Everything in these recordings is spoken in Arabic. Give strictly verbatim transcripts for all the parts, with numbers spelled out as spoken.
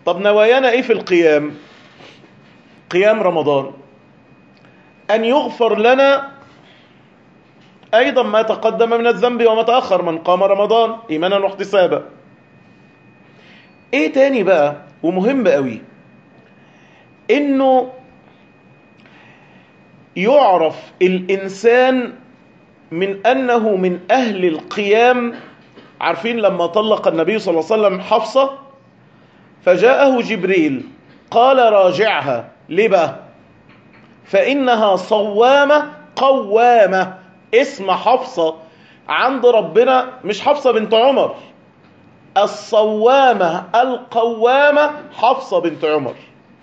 طب نوايانا ايه في القيام؟ قيام رمضان ان يغفر لنا ايضا ما تقدم من الذنب وما تأخر من قام رمضان ايمانا واحتسابا. ايه تاني بقى ومهم قوي؟ انه يعرف الانسان من انه من اهل القيام. عارفين لما طلق النبي صلى الله عليه وسلم حفصة فجاءه جبريل قال راجعها، ليه بقى؟ فإنها صوامة قوامة. اسم حفصة عند ربنا مش حفصة بنت عمر، الصوامة القوامة حفصة بنت عمر.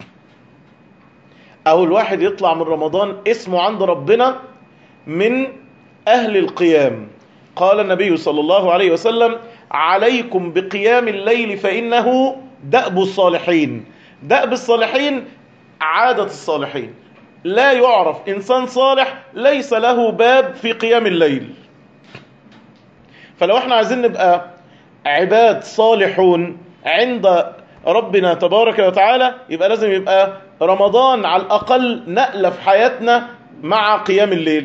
أو الواحد يطلع من رمضان اسمه عند ربنا من أهل القيام. قال النبي صلى الله عليه وسلم عليكم بقيام الليل فإنه دأب الصالحين. دأب الصالحين عادة الصالحين، لا يعرف إنسان صالح ليس له باب في قيام الليل. فلو احنا عايزين نبقى عباد صالحون عند ربنا تبارك وتعالى يبقى لازم يبقى رمضان على الأقل نقلة في حياتنا مع قيام الليل.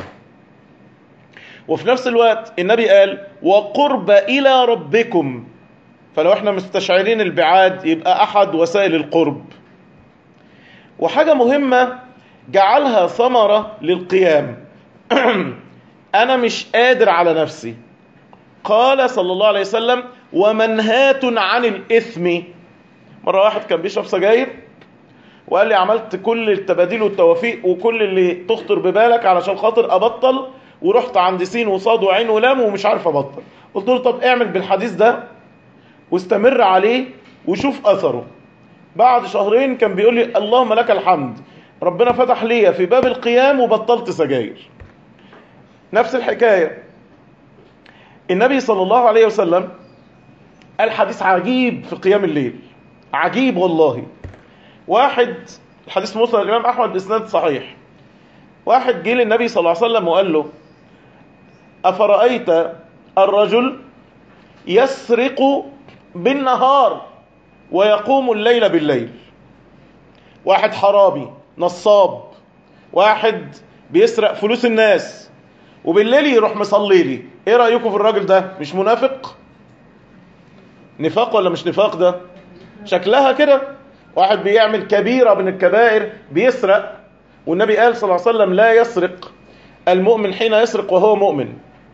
وفي نفس الوقت النبي قال وقرب إلى ربكم، فلو احنا مستشعرين البعاد يبقى أحد وسائل القرب. وحاجة مهمة جعلها ثمرة للقيام أنا مش قادر على نفسي. قال صلى الله عليه وسلم ومنهاة عن الإثم. مرة واحد كان بيشرب سجاير وقال لي عملت كل التباديل والتوافيق وكل اللي تخطر ببالك علشان خاطر أبطل، ورحت عند سين وصاد وعين ولام ومش عارف أبطل. قلت له طب اعمل بالحديث ده واستمر عليه وشوف أثره. بعد شهرين كان بيقول لي اللهم لك الحمد، ربنا فتح لي في باب القيام وبطلت سجاير. نفس الحكاية النبي صلى الله عليه وسلم قال حديث عجيب في قيام الليل، عجيب والله. واحد، الحديث موصل الإمام أحمد بإسناد صحيح، واحد جه للنبي صلى الله عليه وسلم وقال له أفرأيت الرجل يسرق بالنهار ويقوم الليل بالليل؟ واحد حرامي نصاب، واحد بيسرق فلوس الناس وبالليل يروح مصلي لي، ايه رأيكم في الراجل ده؟ مش منافق؟ نفاق ولا مش نفاق؟ ده شكلها كده واحد بيعمل كبيرة من الكبائر بيسرق، والنبي قال صلى الله عليه وسلم لا يسرق المؤمن حين يسرق وهو مؤمن.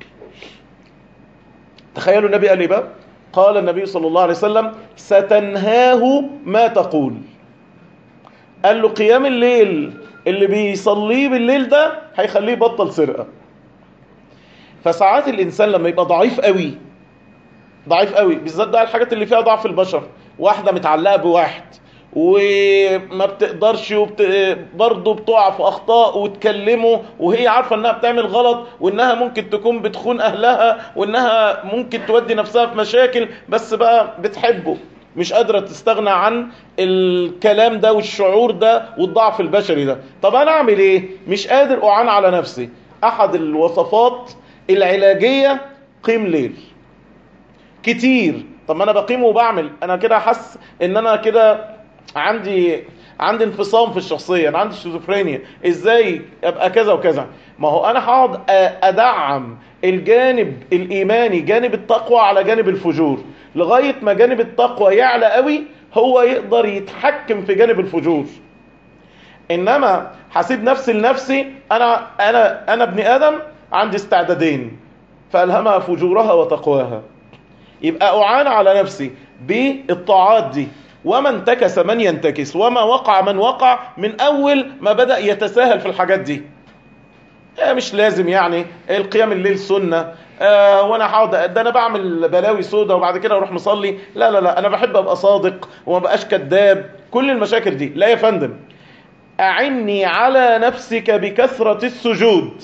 تخيلوا النبي قال ايه بقى؟ قال النبي صلى الله عليه وسلم ستنهاه ما تقول. قال له قيام الليل اللي بيصليه بالليل ده هيخليه بطل سرقة. فساعات الإنسان لما يبقى ضعيف قوي ضعيف قوي بالذات ده الحاجات اللي فيها ضعف البشر، واحدة متعلقة بواحد وما بتقدرش وبت... برضه بتقع في أخطاء وتكلمه وهي عارفة انها بتعمل غلط وانها ممكن تكون بتخون اهلها وانها ممكن تودي نفسها في مشاكل، بس بقى بتحبه، مش قادرة تستغنى عن الكلام ده والشعور ده والضعف البشري ده. طب انا اعمل ايه؟ مش قادر اعان على نفسي. احد الوصفات العلاجية قيم ليل كتير. طب ما انا بقيم وبعمل، انا كده حس ان انا كده عندي عندي انفصام في الشخصية، انا عندي شيزوفرينيا، ازاي ابقى كذا وكذا؟ ما هو انا هقعد ادعم الجانب الايماني، جانب التقوى على جانب الفجور، لغاية ما جانب التقوى يعلى قوي هو يقدر يتحكم في جانب الفجور. انما حسيب نفسي لنفسي، انا انا انا ابن ادم عندي استعدادين فالهمها فجورها وتقواها. يبقى اعان على نفسي بالطاعات دي، وما انتكس من ينتكس وما وقع من وقع من اول ما بدأ يتساهل في الحاجات دي. مش لازم يعني القيام الليل سنة آه وانا هقعد ده انا بعمل بلاوي سودا وبعد كده اروح مصلي. لا لا لا، انا بحب ابقى صادق وما بقاش كذاب. كل المشاكل دي لا يا فندم. اعني على نفسك بكثرة السجود.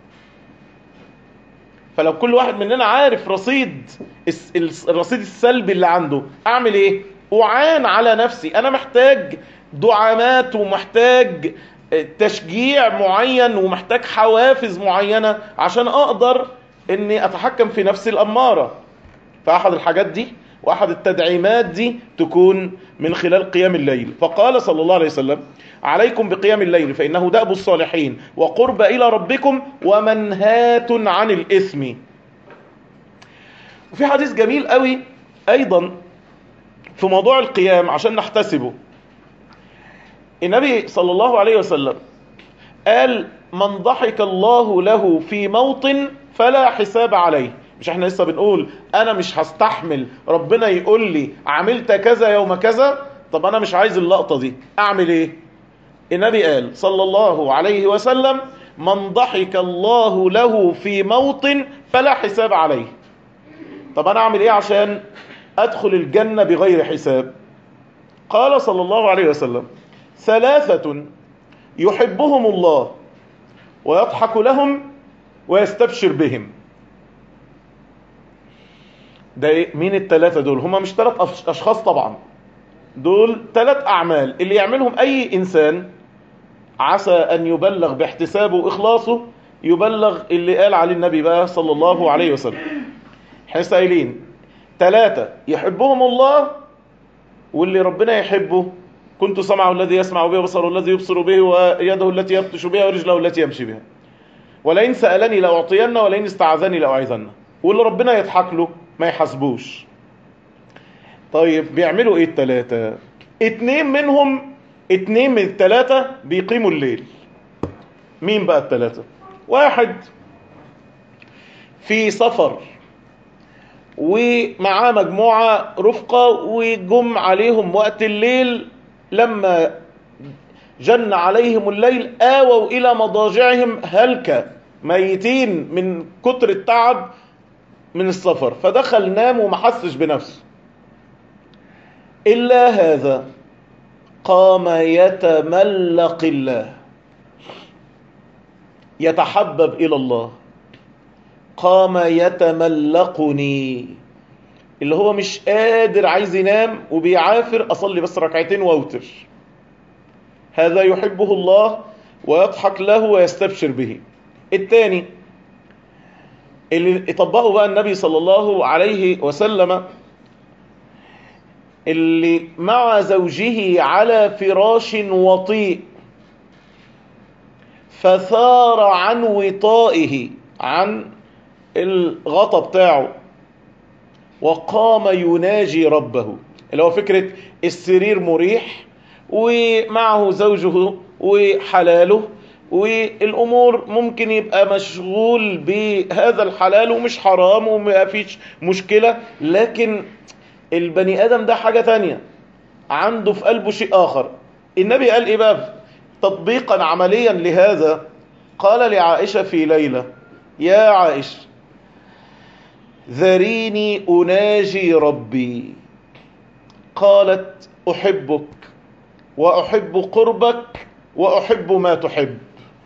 فلو كل واحد مننا عارف رصيد الرصيد السلبي اللي عنده، اعمل ايه؟ اعان على نفسي. انا محتاج دعامات ومحتاج تشجيع معين ومحتاج حوافز معينة عشان اقدر اني اتحكم في نفسي الامارة. فاحد الحاجات دي وأحد التدعيمات دي تكون من خلال قيام الليل. فقال صلى الله عليه وسلم: عليكم بقيام الليل فإنه دأب الصالحين وقرب إلى ربكم ومنهات عن الإثم. وفي حديث جميل قوي أيضا في موضوع القيام عشان نحتسبه. النبي صلى الله عليه وسلم قال: من ضحك الله له في موطن فلا حساب عليه. مش احنا لسه بنقول انا مش هستحمل ربنا يقول لي عملت كذا يوم كذا؟ طب انا مش عايز اللقطة دي، اعمل ايه؟ النبي قال صلى الله عليه وسلم: من ضحك الله له في موطن فلا حساب عليه. طب انا اعمل ايه عشان ادخل الجنة بغير حساب؟ قال صلى الله عليه وسلم: ثلاثة يحبهم الله ويضحك لهم ويستبشر بهم. ده إيه؟ مين الثلاثة دول؟ هما مش ثلاث أشخاص طبعا، دول ثلاث أعمال اللي يعملهم أي إنسان عسى أن يبلغ باحتسابه وإخلاصه، يبلغ اللي قال عليه النبي بقى صلى الله عليه وسلم. احنا سائلين ثلاثة يحبهم الله، واللي ربنا يحبه: كنت سمعه الذي يسمع به وبصره الذي يبصر به ويده التي يبطش بها ورجله التي يمشي بها، ولئن سألني لأعطينه ولئن استعاذني لأعيذنه. واللي ربنا يضحك له ما يحاسبوش. طيب بيعملوا ايه الثلاثة؟ اتنين منهم اتنين من الثلاثة بيقيموا الليل. مين بقى الثلاثة؟ واحد في سفر ومعاه مجموعة رفقة وجم عليهم وقت الليل، لما جن عليهم الليل آووا إلى مضاجعهم هلكا ميتين من كتر التعب من السفر، فدخل نام وما حسش بنفسه. إلا هذا قام يتملق الله، يتحبب إلى الله. قام يتملقني، اللي هو مش قادر عايز ينام وبيعافر أصلي بس ركعتين واوتر. هذا يحبه الله ويضحك له ويستبشر به. الثاني اللي طبقه بقى النبي صلى الله عليه وسلم، اللي مع زوجه على فراش وطيء فثار عن وطائه، عن الغطا بتاعه، وقام يناجي ربه. اللي هو فكرة السرير مريح ومعه زوجه وحلاله، والأمور ممكن يبقى مشغول بهذا الحلال ومش حرام وما فيش مشكلة، لكن البني آدم ده حاجة تانية، عنده في قلبه شيء آخر. النبي قال إيه بقى تطبيقا عمليا لهذا؟ قال لعائشة في ليلة: يا عائشة ذريني أناجي ربي. قالت: أحبك وأحب قربك وأحب ما تحب.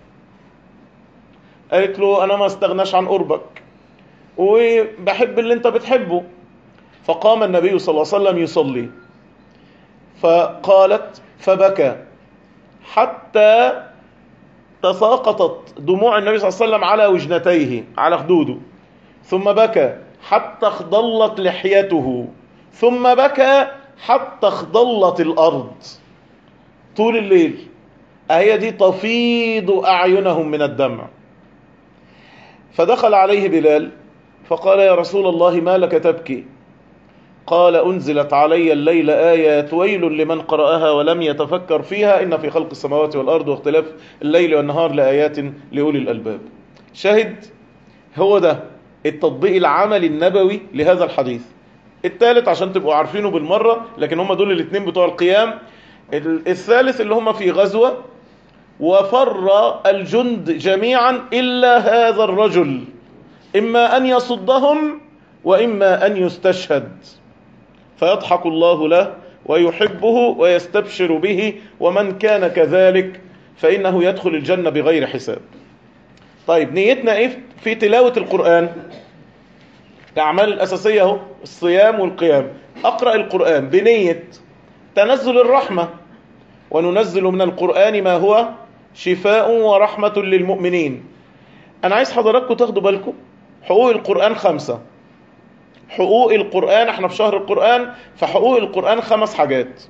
قالت له: أنا ما استغناش عن قربك وبحب اللي أنت بتحبه. فقام النبي صلى الله عليه وسلم يصلي، فقالت: فبكى حتى تساقطت دموع النبي صلى الله عليه وسلم على وجنتيه، على خدوده، ثم بكى حتى اخضلت لحيته، ثم بكى حتى اخضلت الأرض. طول الليل أهي دي تفيض أعينهم من الدمع. فدخل عليه بلال فقال: يا رسول الله ما لك تبكي؟ قال: أنزلت علي الليل آيات ويل لمن قرأها ولم يتفكر فيها إن في خلق السماوات والأرض واختلاف الليل والنهار لآيات لأولي الألباب. شاهد هو ده التطبيق العملي النبوي لهذا الحديث. الثالث عشان تبقوا عارفينه بالمرة، لكن هم دول الاثنين بتوع القيام. الثالث اللي هم في غزوة وفر الجند جميعا إلا هذا الرجل، إما أن يصدهم وإما أن يستشهد، فيضحك الله له ويحبه ويستبشر به، ومن كان كذلك فإنه يدخل الجنة بغير حساب. طيب نيتنا إيه في تلاوة القرآن؟ الأعمال الأساسية هو الصيام والقيام. أقرأ القرآن بنية تنزل الرحمة، وننزل من القرآن ما هو شفاء ورحمة للمؤمنين. أنا عايز حضراتكم تاخدوا بالكم، حقوق القرآن خمسة: حقوق القرآن، احنا في شهر القرآن، فحقوق القرآن خمس حاجات: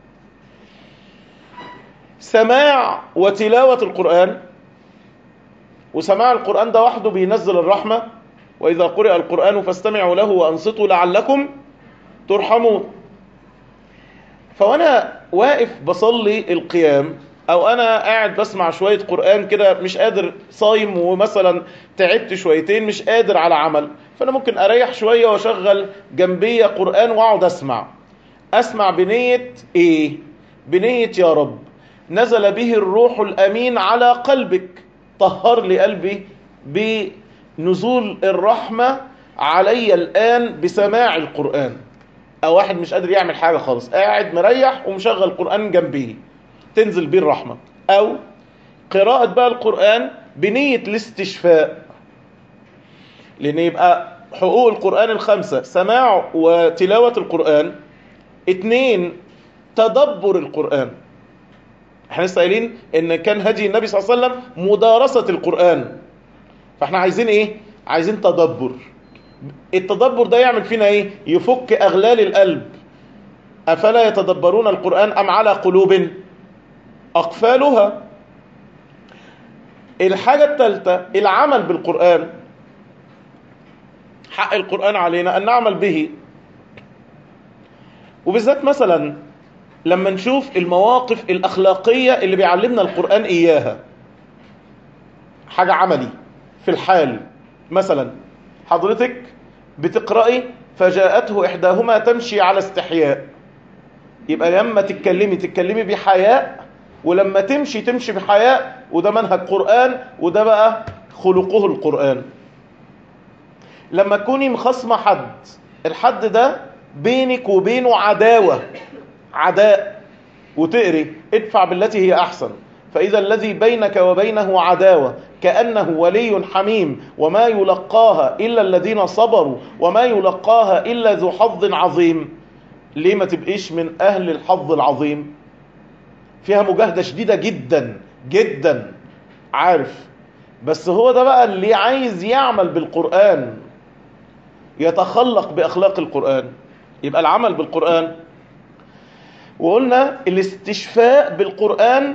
سماع وتلاوة القرآن، وسماع القرآن ده وحده بينزل الرحمة، وإذا قرئ القرآن فاستمعوا له وأنصتوا لعلكم ترحمون. فوانا واقف بصلي القيام، او انا قاعد بسمع شوية قرآن كده مش قادر، صايم ومثلا تعبت شويتين مش قادر على عمل، فانا ممكن اريح شوية واشغل جنبي قرآن واقعد اسمع. اسمع بنية ايه؟ بنية يا رب نزل به الروح الامين على قلبك، طهر لي قلبي بنزول الرحمة علي الان بسماع القرآن. او واحد مش قادر يعمل حاجة خالص، قاعد مريح ومشغل قرآن جنبيه، تنزل بيه الرحمة. او قراءة بقى القرآن بنية الاستشفاء، لان يبقى حقوق القرآن الخمسة: سماع وتلاوة القرآن، اتنين تدبر القرآن. احنا لسه قايلين ان كان هدي النبي صلى الله عليه وسلم مدارسة القرآن، فاحنا عايزين ايه؟ عايزين تدبر. التدبر ده يعمل فينا ايه؟ يفك اغلال القلب. افلا يتدبرون القرآن ام على قلوب اقفالها. الحاجة الثالثة العمل بالقرآن. حق القرآن علينا ان نعمل به، وبالذات مثلا لما نشوف المواقف الاخلاقية اللي بيعلمنا القرآن اياها، حاجة عملي في الحال. مثلا حضرتك بتقرأي فجاءته إحداهما تمشي على استحياء، يبقى لما تتكلمي تتكلمي بحياء، ولما تمشي تمشي بحياء، وده منهج قرآن، وده بقى خلقه القرآن. لما تكوني مخصمة حد، الحد ده بينك وبينه عداوة، عداء، وتقري ادفع بالتي هي أحسن، فإذا الذي بينك وبينه عداوة كأنه ولي حميم، وما يلقاها إلا الذين صبروا وما يلقاها إلا ذو حظ عظيم. ليه ما تبقيش من أهل الحظ العظيم؟ فيها مجاهدة شديدة جدا جدا، عارف، بس هو ده بقى اللي عايز يعمل بالقرآن، يتخلق بأخلاق القرآن. يبقى العمل بالقرآن، وقلنا الاستشفاء بالقرآن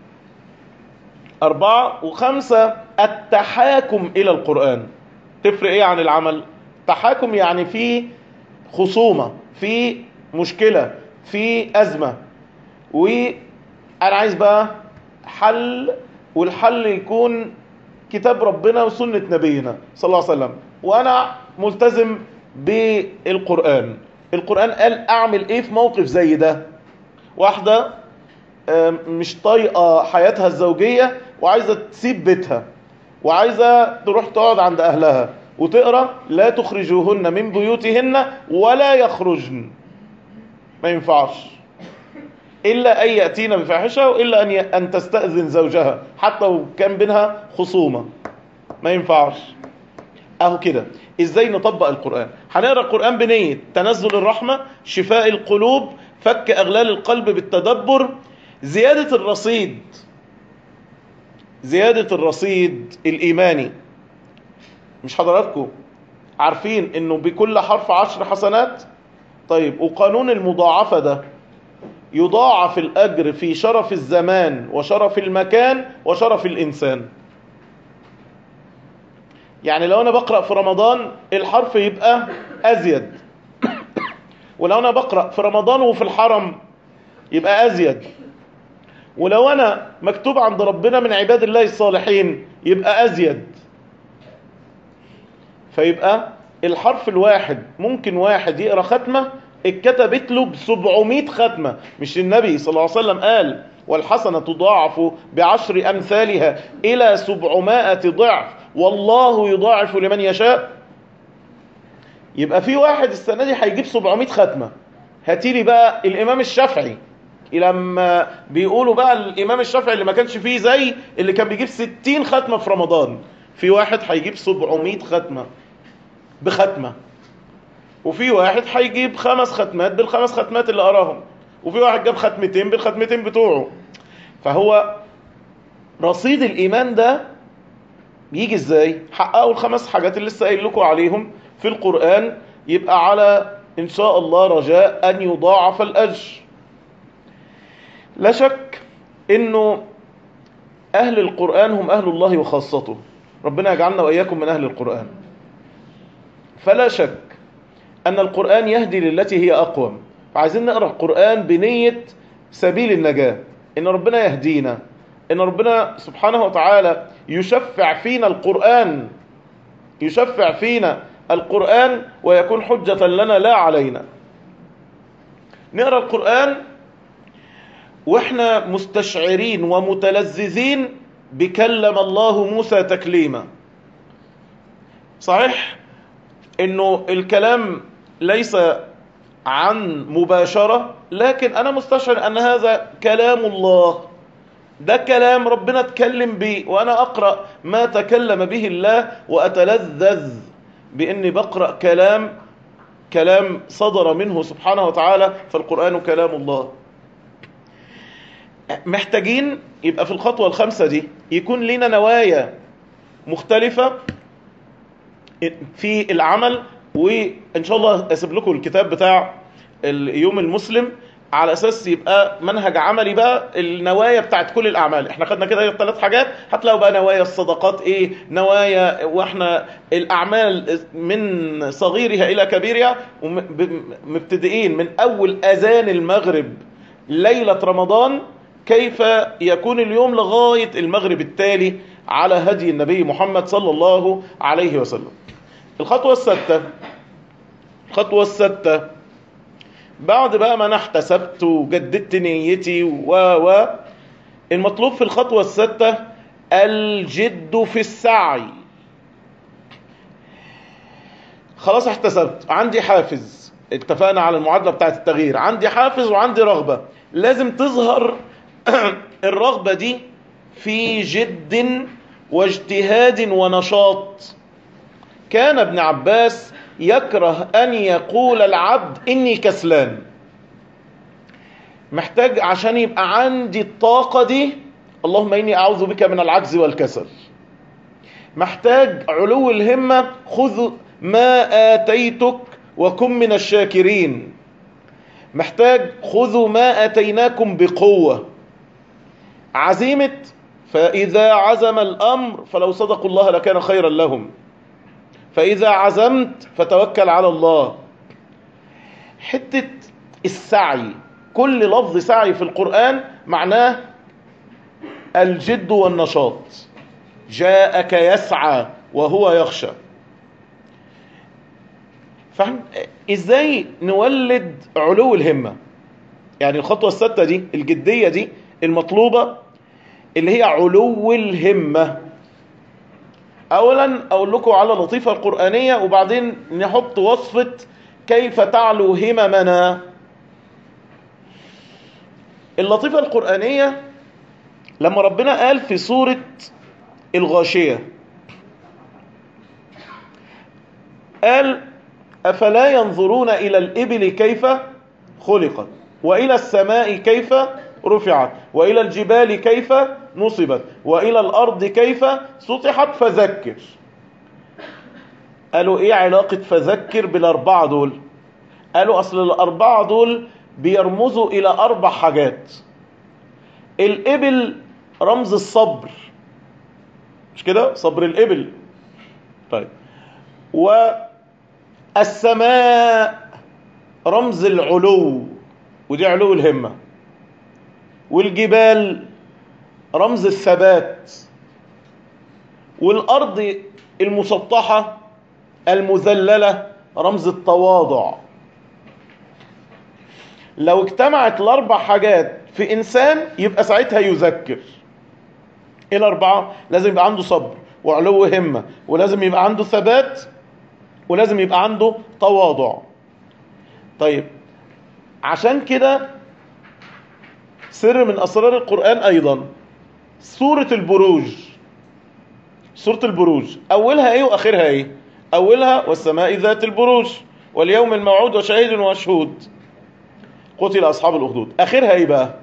أربعة، وخمسة التحاكم إلى القرآن. تفرق إيه عن العمل؟ تحاكم يعني في خصومة، في مشكلة، في أزمة، وأنا عايز بقى حل، والحل يكون كتاب ربنا وسنة نبينا صلى الله عليه وسلم، وأنا ملتزم بالقرآن. القرآن قال أعمل إيه في موقف زي ده؟ واحدة مش طايقة حياتها الزوجية وعايزة تسيب بيتها وعايزة تروح تقعد عند أهلها وتقرأ لا تخرجوهن من بيوتهن ولا يخرجن، ما ينفعش إلا أن يأتين بفاحشة، وإلا أن أن تستأذن زوجها حتى لو كان بينها خصومة، ما ينفعش. أهو كده. إزاي نطبق القرآن؟ هنقرأ القرآن بنية تنزل الرحمة، شفاء القلوب، فك أغلال القلب بالتدبر، زيادة الرصيد، زيادة الرصيد الإيماني. مش حضراتكم عارفين إنه بكل حرف عشر حسنات؟ طيب، وقانون المضاعفة ده يضاعف الأجر في شرف الزمان وشرف المكان وشرف الإنسان. يعني لو أنا بقرأ في رمضان الحرف يبقى أزيد، ولو أنا بقرأ في رمضان وفي الحرم يبقى أزيد، ولو أنا مكتوب عند ربنا من عباد الله الصالحين يبقى أزيد. فيبقى الحرف الواحد ممكن واحد يقرأ ختمة اتكتبت له بسبعمائة ختمة. مش النبي صلى الله عليه وسلم قال والحسنة تضاعف بعشر أمثالها إلى سبعمائة ضعف والله يضاعف لمن يشاء؟ يبقى في واحد السنة دي هيجيب سبعمائة ختمة. هاتيلي بقى الإمام الشافعي، لما بيقولوا بقى الإمام الشافعي اللي ما كانش فيه زي اللي كان بيجيب ستين ختمة في رمضان، في واحد هيجيب سبعمائة ختمة بختمة، وفي واحد هيجيب خمس ختمات بالخمس ختمات اللي قراهم، وفي واحد جاب ختمتين بالختمتين بتوعه. فهو رصيد الإيمان ده يجي ازاي؟ حققوا الخمس حاجات اللي لسه قايل لكم عليهم في القرآن يبقى على إن شاء الله رجاء أن يضاعف الأجر. لا شك إنه أهل القرآن هم أهل الله وخاصته، ربنا يجعلنا وإياكم من أهل القرآن. فلا شك أن القرآن يهدي للتي هي أقوم، فعايزين نقرأ القرآن بنية سبيل النجاة، إن ربنا يهدينا، إن ربنا سبحانه وتعالى يشفع فينا القرآن، يشفع فينا القرآن ويكون حجة لنا لا علينا. نقرأ القرآن وإحنا مستشعرين ومتلذذين بكلم الله موسى تكليما. صحيح إنه الكلام ليس عن مباشرة، لكن أنا مستشعر أن هذا كلام الله، ده كلام ربنا اتكلم به، وأنا أقرأ ما تكلم به الله وأتلذذ بأني بقرأ كلام كلام صدر منه سبحانه وتعالى، فالقرآن كلام الله. محتاجين يبقى في الخطوة الخامسة دي يكون لنا نوايا مختلفة في العمل. وإن شاء الله أسيب لكم الكتاب بتاع اليوم المسلم على أساس يبقى منهج عملي بقى النوايا بتاعت كل الأعمال. احنا خدنا كده ثلاث حاجات، هتلاقوا بقى نوايا الصدقات ايه، نوايا واحنا الأعمال من صغيرها إلى كبيرها، ومبتدئين من أول أذان المغرب ليلة رمضان كيف يكون اليوم لغاية المغرب التالي على هدي النبي محمد صلى الله عليه وسلم. الخطوة الستة الخطوة الستة بعد بقى ما انا احتسبت وجددت نيتي و و المطلوب في الخطوة الستة الجد في السعي. خلاص احتسبت، عندي حافز، اتفقنا على المعادلة بتاعت التغيير، عندي حافز وعندي رغبة، لازم تظهر الرغبة دي في جد واجتهاد ونشاط. كان ابن عباس يكره أن يقول العبد إني كسلان. محتاج عشان يبقى عندي الطاقة دي اللهم إني أعوذ بك من العجز والكسل. محتاج علو الهمة، خذ ما آتيتك وكن من الشاكرين. محتاج خذوا ما آتيناكم بقوة. عزيمة فإذا عزم الأمر فلو صدقوا الله لكان خيرا لهم، فإذا عزمت فتوكل على الله. حتة السعي، كل لفظ سعي في القرآن معناه الجد والنشاط. جاءك يسعى وهو يخشى. فهم ازاي نولد علو الهمة؟ يعني الخطوة الستة دي الجدية دي المطلوبة اللي هي علو الهمة. اولا اقول لكم على لطيفة القرآنية وبعدين نحط وصفة كيف تعلو هممنا. اللطيفة القرآنية لما ربنا قال في سورة الغاشية قال أفلا ينظرون إلى الإبل كيف خلقت وإلى السماء كيف رفعت وإلى الجبال كيف نصبت وإلى الأرض كيف سطحت فذكر. قالوا إيه علاقة فذكر بالأربعة دول؟ قالوا أصل الأربعة دول بيرمزوا إلى أربع حاجات. الإبل رمز الصبر، مش كده؟ صبر الإبل. طيب، والسماء رمز العلو ودي علو الهمة، والجبال رمز الثبات، والأرض المسطحة المذللة رمز التواضع. لو اجتمعت الأربع حاجات في إنسان يبقى ساعتها يذكر. إيه الأربعة؟ لازم يبقى عنده صبر وعلو همة، ولازم يبقى عنده ثبات، ولازم يبقى عنده تواضع. طيب، عشان كده سر من أسرار القرآن أيضا سورة البروج. سورة البروج أولها إيه وآخرها إيه؟ أولها والسماء ذات البروج واليوم الموعود وشهيد ومشهود قتل أصحاب الأخدود. آخرها إيه بقى؟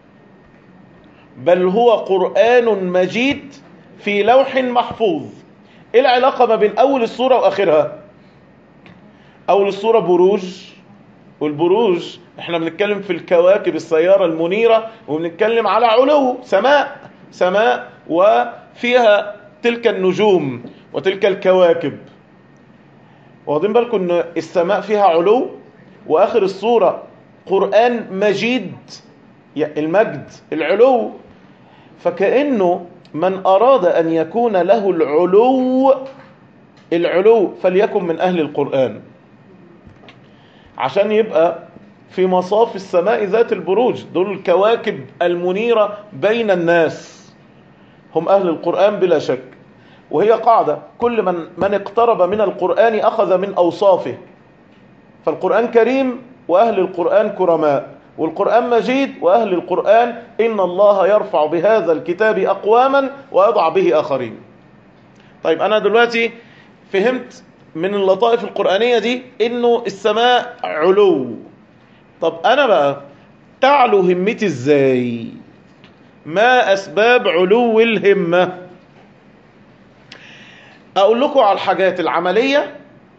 بل هو قرآن مجيد في لوح محفوظ. إيه العلاقة ما بين أول السورة وآخرها؟ أول السورة بروج، والبروج احنا بنتكلم في الكواكب السيارة المنيرة، وبنتكلم على علو سماء، سماء وفيها تلك النجوم وتلك الكواكب. واخدين بالكم ان السماء فيها علو، واخر السورة قرآن مجيد، المجد العلو. فكأنه من أراد أن يكون له العلو العلو فليكن من أهل القرآن، عشان يبقى في مصاف السماء ذات البروج، دول الكواكب المنيرة بين الناس، هم أهل القرآن بلا شك. وهي قاعدة، كل من من اقترب من القرآن أخذ من أوصافه. فالقرآن كريم وأهل القرآن كرماء، والقرآن مجيد وأهل القرآن إن الله يرفع بهذا الكتاب أقواما ويضع به آخرين. طيب أنا دلوقتي فهمت من اللطائف القرآنية دي إنه السماء علو. طب أنا بقى تعلو همتي إزاي؟ ما أسباب علو الهمة؟ أقول لكم على الحاجات العملية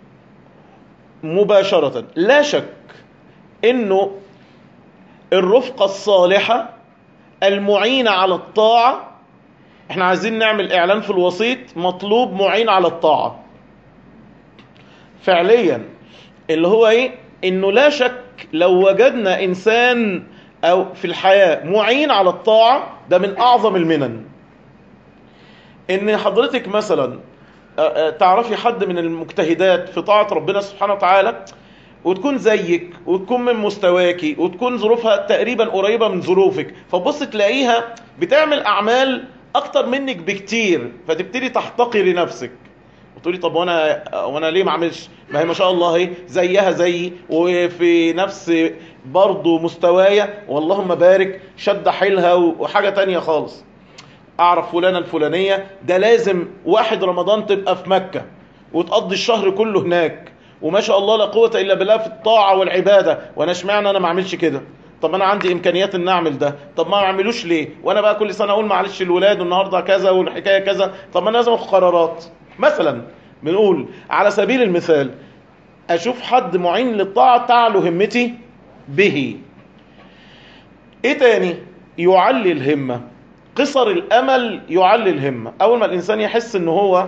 مباشرة. لا شك إنه الرفقة الصالحة المعينة على الطاعة، احنا عايزين نعمل إعلان في الوسيط مطلوب معين على الطاعة فعليا، اللي هو ايه؟ انه لا شك لو وجدنا انسان او في الحياة معين على الطاعة ده من اعظم المنن. ان حضرتك مثلا تعرفي حد من المجتهدات في طاعة ربنا سبحانه وتعالى، وتكون زيك وتكون من مستواكي وتكون ظروفها تقريبا قريبة من ظروفك، فبص تلاقيها بتعمل اعمال اكتر منك بكتير، فتبتدي تحتقري نفسك وتقولي طب وانا وانا ليه ما اعملش؟ ما هي ما شاء الله هي زيها زيي وفي نفس برضه مستوايا، واللهم بارك شد حيلها وحاجة تانية خالص. اعرف فلانة الفلانية ده لازم واحد رمضان تبقى في مكة وتقضي الشهر كله هناك، وما شاء الله لا قوة الا بالله في الطاعة والعبادة، وانا اشمعنى انا ما اعملش كده؟ طب انا عندي امكانيات ان اعمل ده، طب ما اعملوش ليه؟ وانا بقى كل سنة اقول معلش الولاد والنهاردة كذا والحكاية كذا، طب ما انا لازم اخد قرارات. مثلا بنقول على سبيل المثال اشوف حد معين للطاعة تعلو همتي به. ايه تاني يعلي الهمة؟ قصر الامل يعلي الهمة. اول ما الانسان يحس ان هو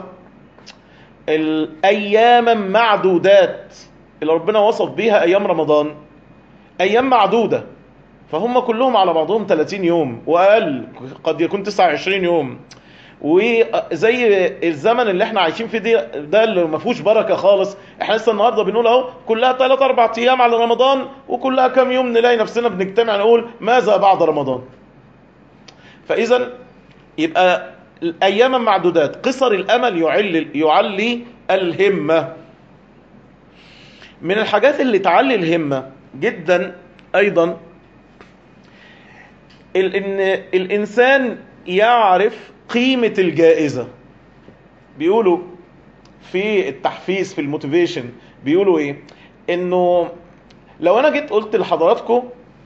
الايام معدودات اللي ربنا وصف بيها ايام رمضان ايام معدودة، فهم كلهم على بعضهم ثلاثين يوم واقل، قد يكون تسعة وعشرين يوم، وزي الزمن اللي احنا عايشين فيه دي ده اللي ما فيهوش بركه خالص. احنا لسه النهارده بنقول اهو كلها ثلاثة أربعة ايام على رمضان، وكلها كام يوم نلاقي نفسنا بنجتمع نقول ماذا بعد رمضان. فاذا يبقى الايام معدودات، قصر الامل يعلي يعلي الهمه. من الحاجات اللي تعلي الهمه جدا ايضا ان الانسان يعرف قيمة الجائزة. بيقولوا في التحفيز في الموتيفيشن بيقولوا ايه؟ انه لو انا جيت قلت لحضراتكم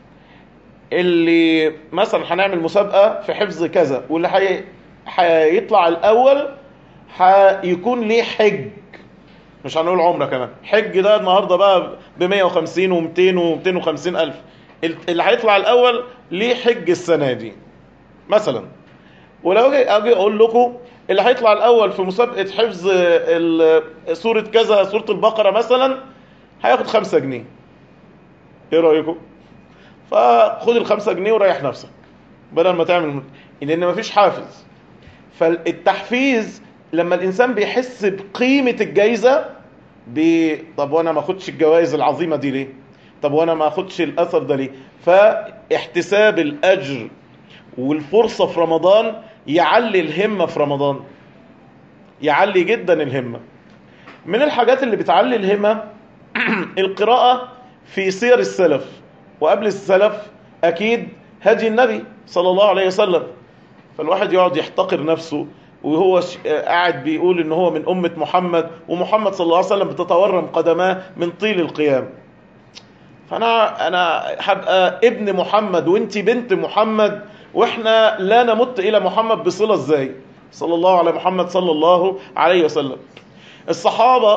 اللي مثلا هنعمل مسابقة في حفظ كذا، واللي حي... هيطلع الاول هيكون ليه حج، مش هنقول عمرة كمان، حج ده النهاردة بقى ب مية وخمسين ومتين ومتين وخمسين الف، اللي هيطلع الاول ليه حج السنة دي مثلا. ولو اجي اقول لكم اللي هيطلع الاول في مسابقة حفظ سورة كذا سورة البقرة مثلا هياخد خمسة جنيه، ايه رأيكم؟ فخد الخمسة جنيه وريح نفسك بدل ما تعمل، لان مفيش حافز. فالتحفيز لما الانسان بيحس بقيمة الجايزة بي... طب وانا ما اخدش الجوائز العظيمة دي ليه؟ طب وانا ما اخدش الاثر ده ليه؟ فاحتساب الاجر والفرصة في رمضان يعلي الهمة في رمضان، يعلي جدا الهمة. من الحاجات اللي بتعلي الهمة القراءة في سير السلف، وقبل السلف أكيد هدي النبي صلى الله عليه وسلم. فالواحد يقعد يحتقر نفسه وهو قاعد بيقول إن هو من أمة محمد، ومحمد صلى الله عليه وسلم بتتورم قدماه من طيل القيام. فأنا أنا هبقى ابن محمد وانتي بنت محمد، واحنا لا نمت الى محمد بصلة ازاي؟ صلى الله على محمد صلى الله عليه وسلم. الصحابة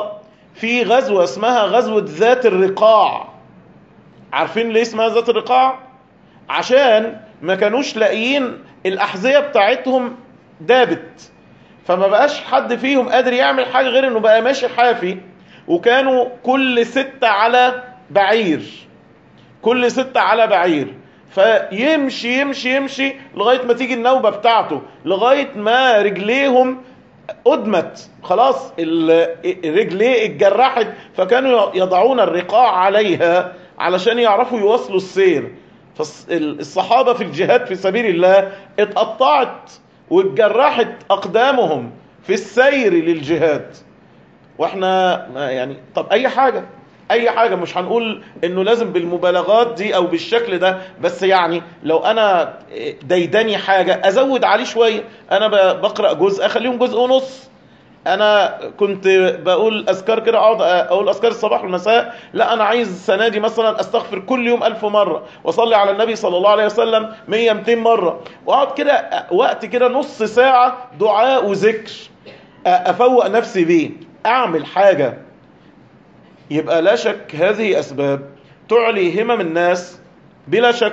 في غزوة اسمها غزوة ذات الرقاع. عارفين ليه اسمها ذات الرقاع؟ عشان ما كانوش لاقيين الأحذية بتاعتهم دابت، فما بقاش حد فيهم قادر يعمل حاجة غير انه بقى ماشي حافي، وكانوا كل ستة على بعير، كل ستة على بعير، فيمشي يمشي يمشي لغاية ما تيجي النوبة بتاعته، لغاية ما رجليهم أدمت خلاص، رجليه اتجرحت، فكانوا يضعون الرقاع عليها علشان يعرفوا يواصلوا السير. فالصحابة في الجهاد في سبيل الله اتقطعت واتجرحت أقدامهم في السير للجهاد. واحنا يعني طب أي حاجة أي حاجة، مش هنقول إنه لازم بالمبالغات دي أو بالشكل ده، بس يعني لو أنا ديداني حاجة أزود عليه شوية، أنا بقرأ جزء أخليهم جزء ونص، انا كنت بقول اذكار كده، اقعد اقول اذكار الصباح والمساء، لا انا عايز السنه دي مثلا استغفر كل يوم ألف مره، واصلي على النبي صلى الله عليه وسلم مية ميتين مره، واقعد كده وقت كده نص ساعه دعاء وذكر افوق نفسي بيه، اعمل حاجه. يبقى لا شك هذه اسباب تعلي همم الناس بلا شك.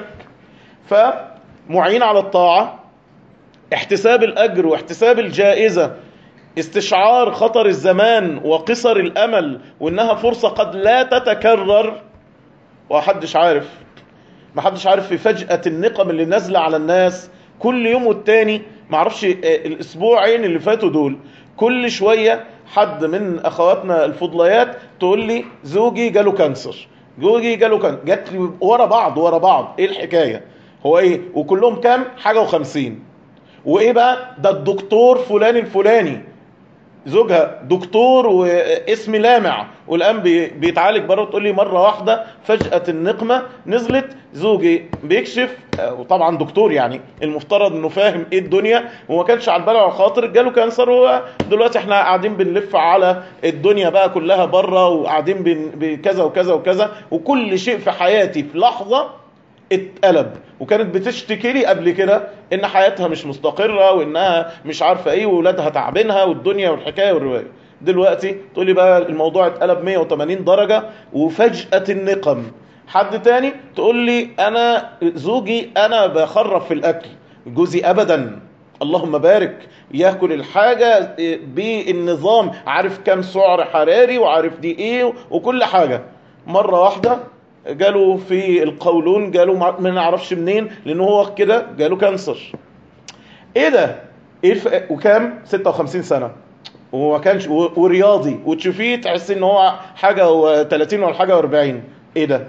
فمعين على الطاعه، احتساب الاجر واحتساب الجائزه، استشعار خطر الزمان وقصر الأمل وإنها فرصة قد لا تتكرر، ومحدش عارف محدش عارف في فجأة النقم اللي نازلة على الناس كل يوم والتاني. معرفش الأسبوعين اللي فاتوا دول كل شوية حد من أخواتنا الفضليات تقول لي زوجي جاله كانسر، زوجي جاله كانسر، جات لي ورا بعض ورا بعض. إيه الحكاية؟ هو إيه؟ وكلهم كام؟ حاجة وخمسين. وإيه بقى؟ ده الدكتور فلان الفلاني زوجها دكتور واسم لامع والآن بيتعالج بره، تقول لي مرة واحدة فجأة النقمة نزلت، زوجي بيكشف، وطبعا دكتور يعني المفترض انه فاهم ايه الدنيا، وما كانش على البال على الخاطر جاله كانسر. هو دلوقتي احنا قاعدين بنلف على الدنيا بقى كلها بره، وقاعدين بكذا وكذا وكذا، وكل شيء في حياتي في لحظة اتقلب. وكانت بتشتكي لي قبل كده ان حياتها مش مستقرة، وانها مش عارفة ايه، وولادها تعبينها والدنيا والحكاية والرواية. دلوقتي تقولي بقى الموضوع اتقلب مية وتمانين درجة وفجأة النقم. حد تاني تقول لي انا زوجي انا بخرب في الاكل، جوزي ابدا اللهم بارك ياكل الحاجة بالنظام، عارف كم سعر حراري وعارف دي ايه وكل حاجة. مرة واحدة جاله في القولون، جاله ما نعرفش منين، لانه هو كده جاله كانسر. ايه ده؟ ايه الف... وكام؟ ستة وخمسين سنة، وما كانش ورياضي، وتشوفيه تحس ان هو حاجة وثلاثين ولا حاجة واربعين. ايه ده؟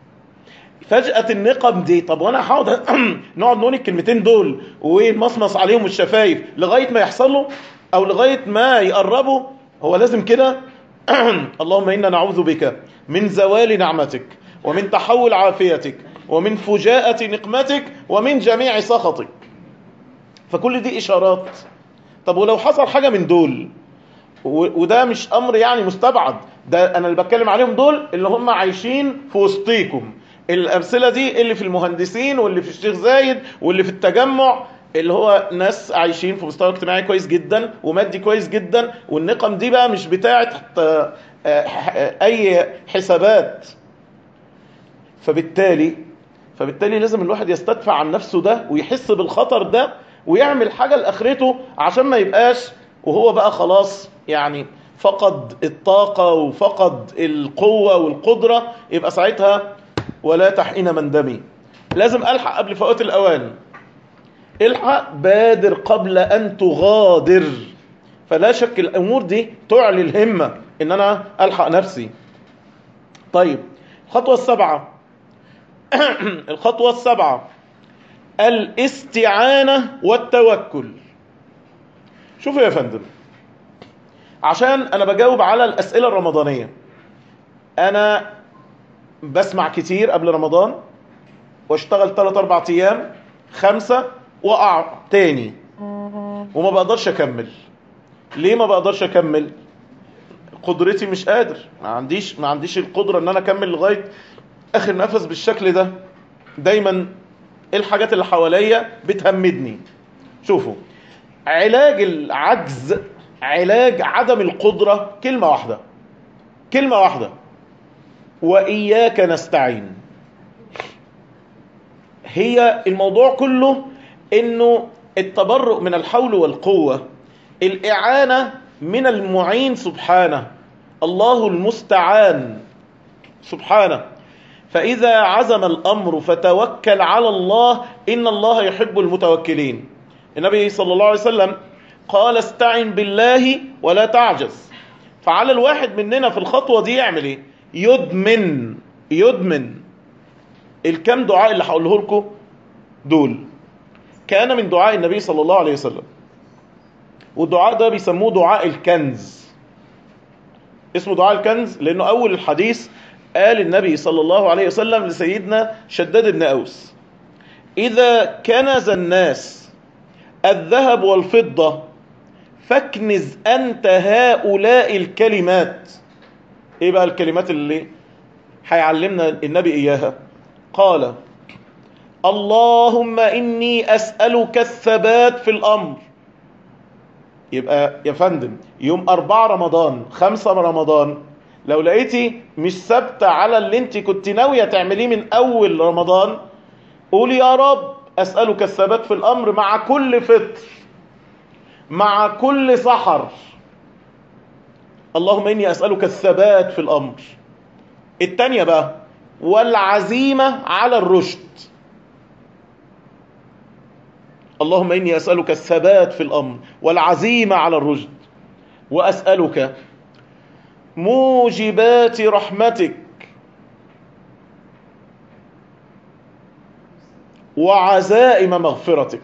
فجأة النقم دي. طب وانا هقعد نقعد نقول الكلمتين دول ونمصمص عليهم الشفايف لغاية ما يحصل له او لغاية ما يقربوا؟ هو لازم كده؟ اللهم إنا نعوذ بك من زوال نعمتك، ومن تحول عافيتك، ومن فجاءة نقمتك، ومن جميع سخطك. فكل دي إشارات. طب ولو حصل حاجة من دول، وده مش أمر يعني مستبعد، ده أنا اللي بتكلم عليهم دول اللي هم عايشين في وسطيكم. الأمثلة دي اللي في المهندسين واللي في الشيخ زايد واللي في التجمع، اللي هو ناس عايشين في مستوى اجتماعي كويس جدا ومادي كويس جدا، والنقم دي بقى مش بتاعت أي حسابات. فبالتالي فبالتالي لازم الواحد يستدفع عن نفسه ده ويحس بالخطر ده ويعمل حاجة لآخرته، عشان ما يبقاش وهو بقى خلاص يعني فقد الطاقة وفقد القوة والقدرة، يبقى ساعتها ولا تحين مندمي. لازم ألحق قبل فوات الأوان. الحق، بادر قبل أن تغادر. فلا شك الأمور دي تعلي الهمة إن أنا ألحق نفسي. طيب، الخطوة السبعة الخطوة السبعة الاستعانة والتوكل. شوفوا يا فندم، عشان أنا بجاوب على الأسئلة الرمضانية، أنا بسمع كتير قبل رمضان واشتغل ثلاثة أربعة أيام خمسة وقع تاني وما بقدرش أكمل. ليه ما بقدرش أكمل؟ قدرتي مش قادر، ما عنديش ما عنديش القدرة ان انا اكمل لغاية اخر نفس بالشكل ده. دايما الحاجات اللي حواليا بتهمدني. شوفوا، علاج العجز، علاج عدم القدرة، كلمة واحدة: كلمة واحدة: وإياك نستعين. هي الموضوع كله إنه التبرؤ من الحول والقوة، الإعانة من المعين سبحانه، الله المستعان سبحانه. فإذا عزم الأمر فتوكل على الله، إن الله يحب المتوكلين. النبي صلى الله عليه وسلم قال: استعن بالله ولا تعجز. فعلى الواحد مننا في الخطوة دي يعمل ايه؟ يدمن يدمن الكم دعاء اللي هقوله لكم دول. كان من دعاء النبي صلى الله عليه وسلم، والدعاء ده بيسموه دعاء الكنز. اسمه دعاء الكنز لأنه أول الحديث قال النبي صلى الله عليه وسلم لسيدنا شداد بن أوس: إذا كنز الناس الذهب والفضة فاكنز أنت هؤلاء الكلمات. إيه بقى الكلمات اللي هيعلمنا النبي إياها؟ قال: اللهم إني أسألك الثبات في الأمر. يبقى يا فندم يوم أربعة رمضان خمسة رمضان لو لقيتي مش ثابتة على اللي انت كنت ناوية تعمليه من أول رمضان، قولي: يا رب أسألك الثبات في الأمر مع كل فطر، مع كل سحر. اللهم إني أسألك الثبات في الأمر. التانية بقى: والعزيمة على الرشد. اللهم إني أسألك الثبات في الأمر والعزيمة على الرشد، وأسألك موجبات رحمتك وعزائم مغفرتك.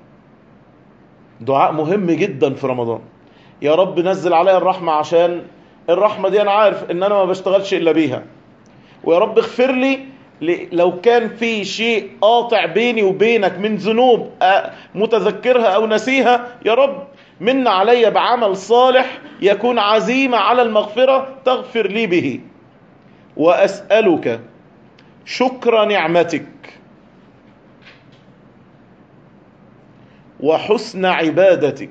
دعاء مهم جدا في رمضان. يا رب نزل عليا الرحمة، عشان الرحمة دي أنا عارف إن أنا ما بشتغلش إلا بيها. ويا رب اغفر لي لو كان في شيء قاطع بيني وبينك من ذنوب متذكرها أو نسيها. يا رب من علي بعمل صالح يكون عزيمة على المغفرة تغفر لي به. وأسألك شكر نعمتك وحسن عبادتك.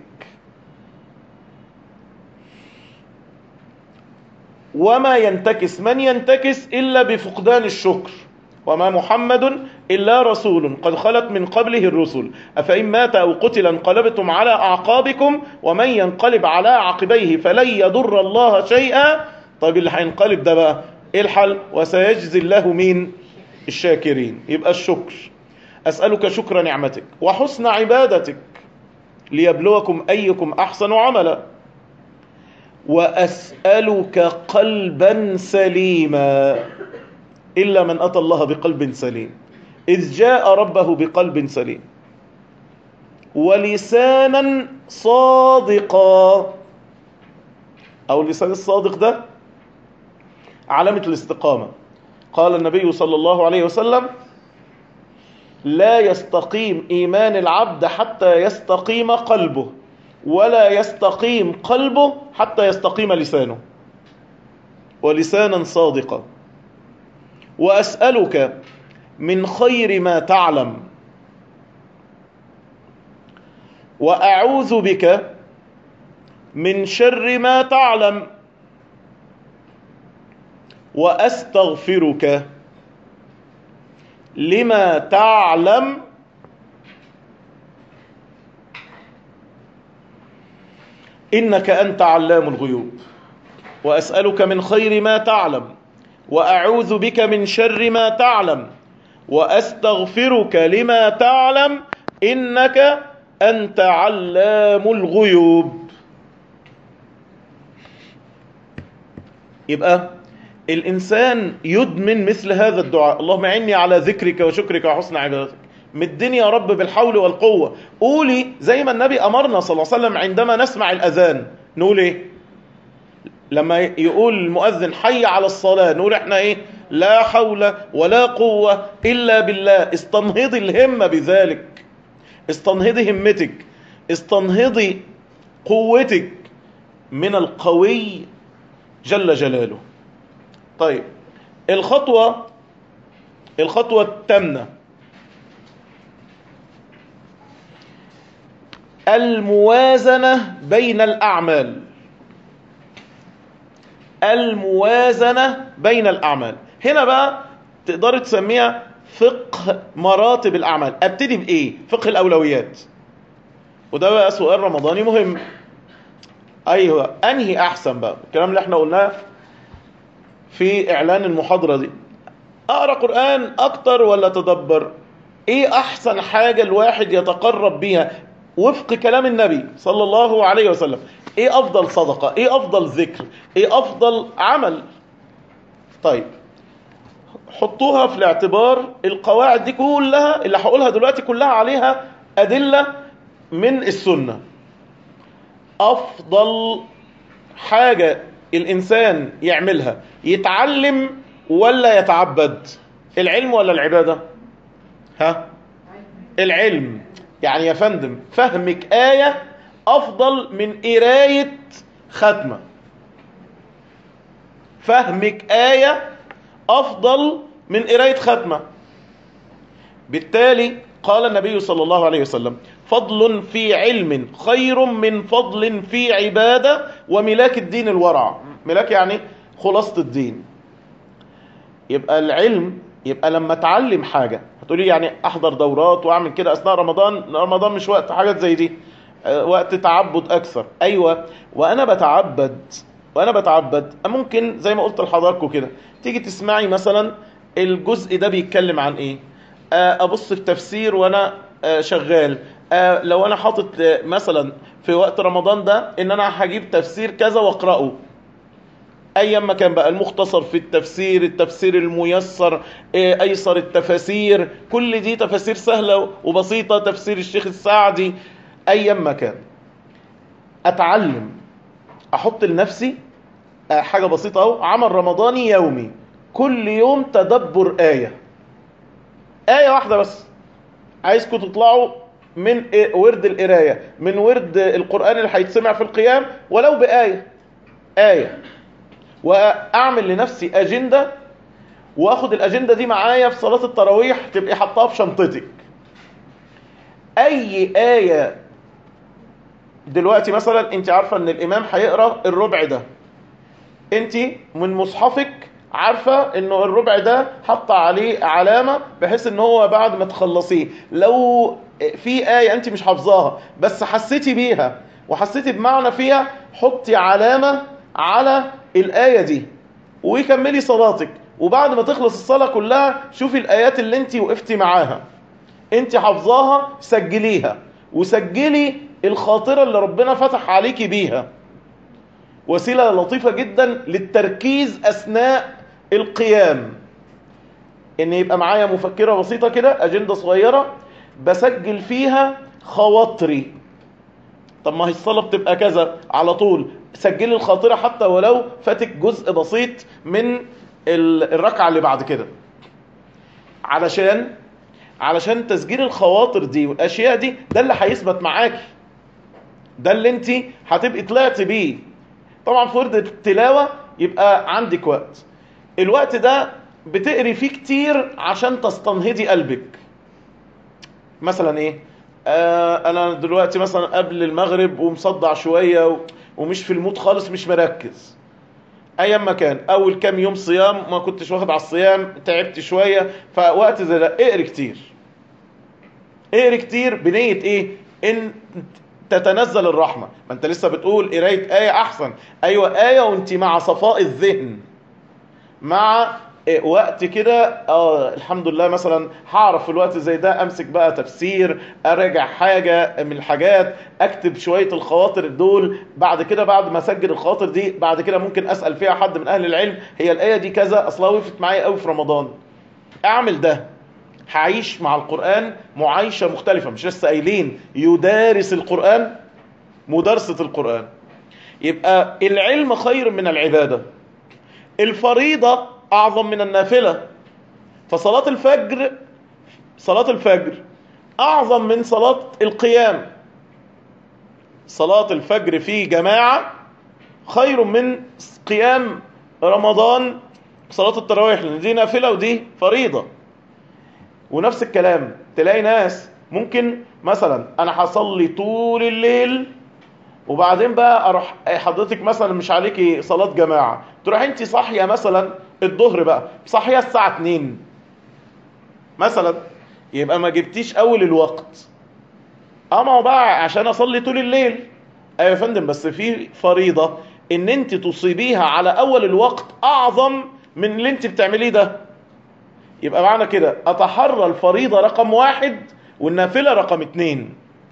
وما ينتكس من ينتكس إلا بفقدان الشكر. وما محمد إلا رسول قد خلت من قبله الرسل أفإن مات أو قتل انقلبتم على أعقابكم ومن ينقلب على عقبيه فلن يضر الله شيئا. طيب اللي هينقلب ده بقى إيه الحل؟ وسيجزي الله مين؟ الشاكرين. يبقى الشكر. أسألك شكر نعمتك وحسن عبادتك ليبلوكم أيكم أحسن عملا. وأسألك قلبا سليما، إلا من أتى الله بقلب سليم، إذ جاء ربه بقلب سليم. ولسانا صادقا، أو اللسان الصادق ده علامة الاستقامة. قال النبي صلى الله عليه وسلم: لا يستقيم إيمان العبد حتى يستقيم قلبه، ولا يستقيم قلبه حتى يستقيم لسانه. ولسانا صادقا. وأسألك من خير ما تعلم، وأعوذ بك من شر ما تعلم، وأستغفرك لما تعلم إنك أنت علام الغيوب. وأسألك من خير ما تعلم، وأعوذ بك من شر ما تعلم، وأستغفرك لما تعلم إنك أنت علام الغيوب. يبقى الإنسان يدمن مثل هذا الدعاء: اللهم أعني على ذكرك وشكرك وحسن عبادتك. مدني يا رب بالحول والقوة. قولي زي ما النبي أمرنا صلى الله عليه وسلم عندما نسمع الأذان نقول إيه؟ لما يقول المؤذن حي على الصلاة نقول إحنا إيه؟ لا حول ولا قوة إلا بالله. استنهضي الهمة بذلك، استنهضي همتك، استنهضي قوتك من القوي جل جلاله. طيب الخطوة الخطوة الثامنة: الموازنة بين الأعمال. الموازنة بين الأعمال. هنا بقى تقدر تسميها فقه مراتب الأعمال. أبتدي بإيه؟ فقه الأولويات. وده بقى سؤال رمضاني مهم. أيوة، أنهي أحسن بقى؟ الكلام اللي احنا قلناه في إعلان المحاضرة دي، أقرأ قرآن أكتر ولا تدبر؟ إيه أحسن حاجة الواحد يتقرب بيها وفق كلام النبي صلى الله عليه وسلم؟ إيه أفضل صدقة؟ إيه أفضل ذكر؟ إيه أفضل عمل؟ طيب حطوها في الاعتبار. القواعد دي كلها اللي هقولها دلوقتي كلها عليها أدلة من السنة. أفضل حاجة الإنسان يعملها، يتعلم ولا يتعبد؟ العلم ولا العبادة؟ ها؟ العلم. يعني يا فندم فهمك آية أفضل من قراية ختمة. فهمك آية أفضل من قراية ختمة. بالتالي قال النبي صلى الله عليه وسلم: فضل في علم خير من فضل في عبادة وملاك الدين الورع. ملاك يعني خلاصة الدين. يبقى العلم، يبقى لما اتعلم حاجة، هتقولي يعني احضر دورات واعمل كده اثناء رمضان؟ رمضان مش وقت حاجات زي دي، وقت تعبد اكثر. ايوه، وانا بتعبد وانا بتعبد ممكن زي ما قلت لحضراتكم كده تيجي تسمعي مثلا الجزء ده بيتكلم عن ايه، ابص في تفسير وانا شغال. لو انا حاطط مثلا في وقت رمضان ده ان انا هجيب تفسير كذا واقراه، ايام ما كان بقى، المختصر في التفسير، التفسير الميسر، ايسر التفاسير، كل دي تفاسير سهلة وبسيطة، تفسير الشيخ السعدي، ايام ما كان اتعلم، احط لنفسي حاجة بسيطة اهو، عمل رمضاني يومي، كل يوم تدبر آية آية واحدة بس. عايزكم تطلعوا من ورد القراية، من ورد القرآن اللي هيتسمع في القيام، ولو بآية آية. واعمل لنفسي اجندة، واخد الاجندة دي معايا في صلاة التراويح، تبقي حطها في شنطتك. اي آية دلوقتي مثلا انت عارفة ان الامام هيقرأ الربع ده، انت من مصحفك عارفة انه الربع ده حط عليه علامة بحيث ان هو بعد ما تخلصيه، لو في آية انت مش حافظاها بس حسيتي بيها وحسيتي بمعنى فيها، حطي علامة على الآية دي ويكملي صلاتك. وبعد ما تخلص الصلاة كلها شوفي الآيات اللي انت وقفتي معاها انت حافظاها، سجليها، وسجلي الخاطرة اللي ربنا فتح عليكي بيها. وسيلة لطيفة جدا للتركيز أثناء القيام، ان يبقى معايا مفكرة بسيطة كده، أجندة صغيرة بسجل فيها خواطري. طب ما هي الصلاة بتبقى كذا على طول، سجلي الخاطرة حتى ولو فاتك جزء بسيط من الركعة اللي بعد كده، علشان علشان تسجيل الخواطر دي والأشياء دي ده اللي هيثبت معاكي، ده اللي انت هتبقي طلعت بيه. طبعا في ورد التلاوة يبقى عندك وقت، الوقت ده بتقري فيه كتير عشان تستنهضي قلبك. مثلا ايه، آه انا دلوقتي مثلا قبل المغرب ومصدع شوية ومش في المود خالص، مش مركز. ايام ما كان اول كام يوم صيام ما كنتش واخد على الصيام، تعبت شوية، فوقت زي ده اقري كتير. اقري كتير بنية ايه؟ ان تتنزل الرحمة. ما انت لسه بتقول قراية آية احسن. ايوه آية وانت مع صفاء الذهن، مع وقت كده اه الحمد لله مثلا هعرف في الوقت زي ده امسك بقى تفسير، اراجع حاجة من الحاجات، اكتب شوية الخواطر دول. بعد كده بعد ما اسجل الخواطر دي، بعد كده ممكن اسأل فيها حد من اهل العلم، هي الآية دي كذا اصلا وقفت معايا قوي في رمضان. اعمل ده، هعيش مع القرآن معايشة مختلفة. مش لسه قايلين يدارس القرآن؟ مدارسة القرآن. يبقى العلم خير من العبادة، الفريضة أعظم من النافلة. فصلاة الفجر صلاة الفجر أعظم من صلاة القيام. صلاة الفجر في جماعة خير من قيام رمضان صلاة التراويح، لأن دي نافلة ودي فريضة. ونفس الكلام تلاقي ناس ممكن مثلا أنا هصلي طول الليل وبعدين بقى أروح حضرتك مثلا مش عليكي صلاة جماعة، تروح انت صاحيه مثلا الظهر بقى صاحيه الساعه اتنين مثلا، يبقى ما جبتيش اول الوقت. اه ما هو بقى عشان اصلي طول الليل. ايوه يا فندم، بس في فريضه ان انت تصيبيها على اول الوقت اعظم من اللي انت بتعمليه ده. يبقى معنى كده اتحرى الفريضه رقم واحد والنافله رقم اتنين.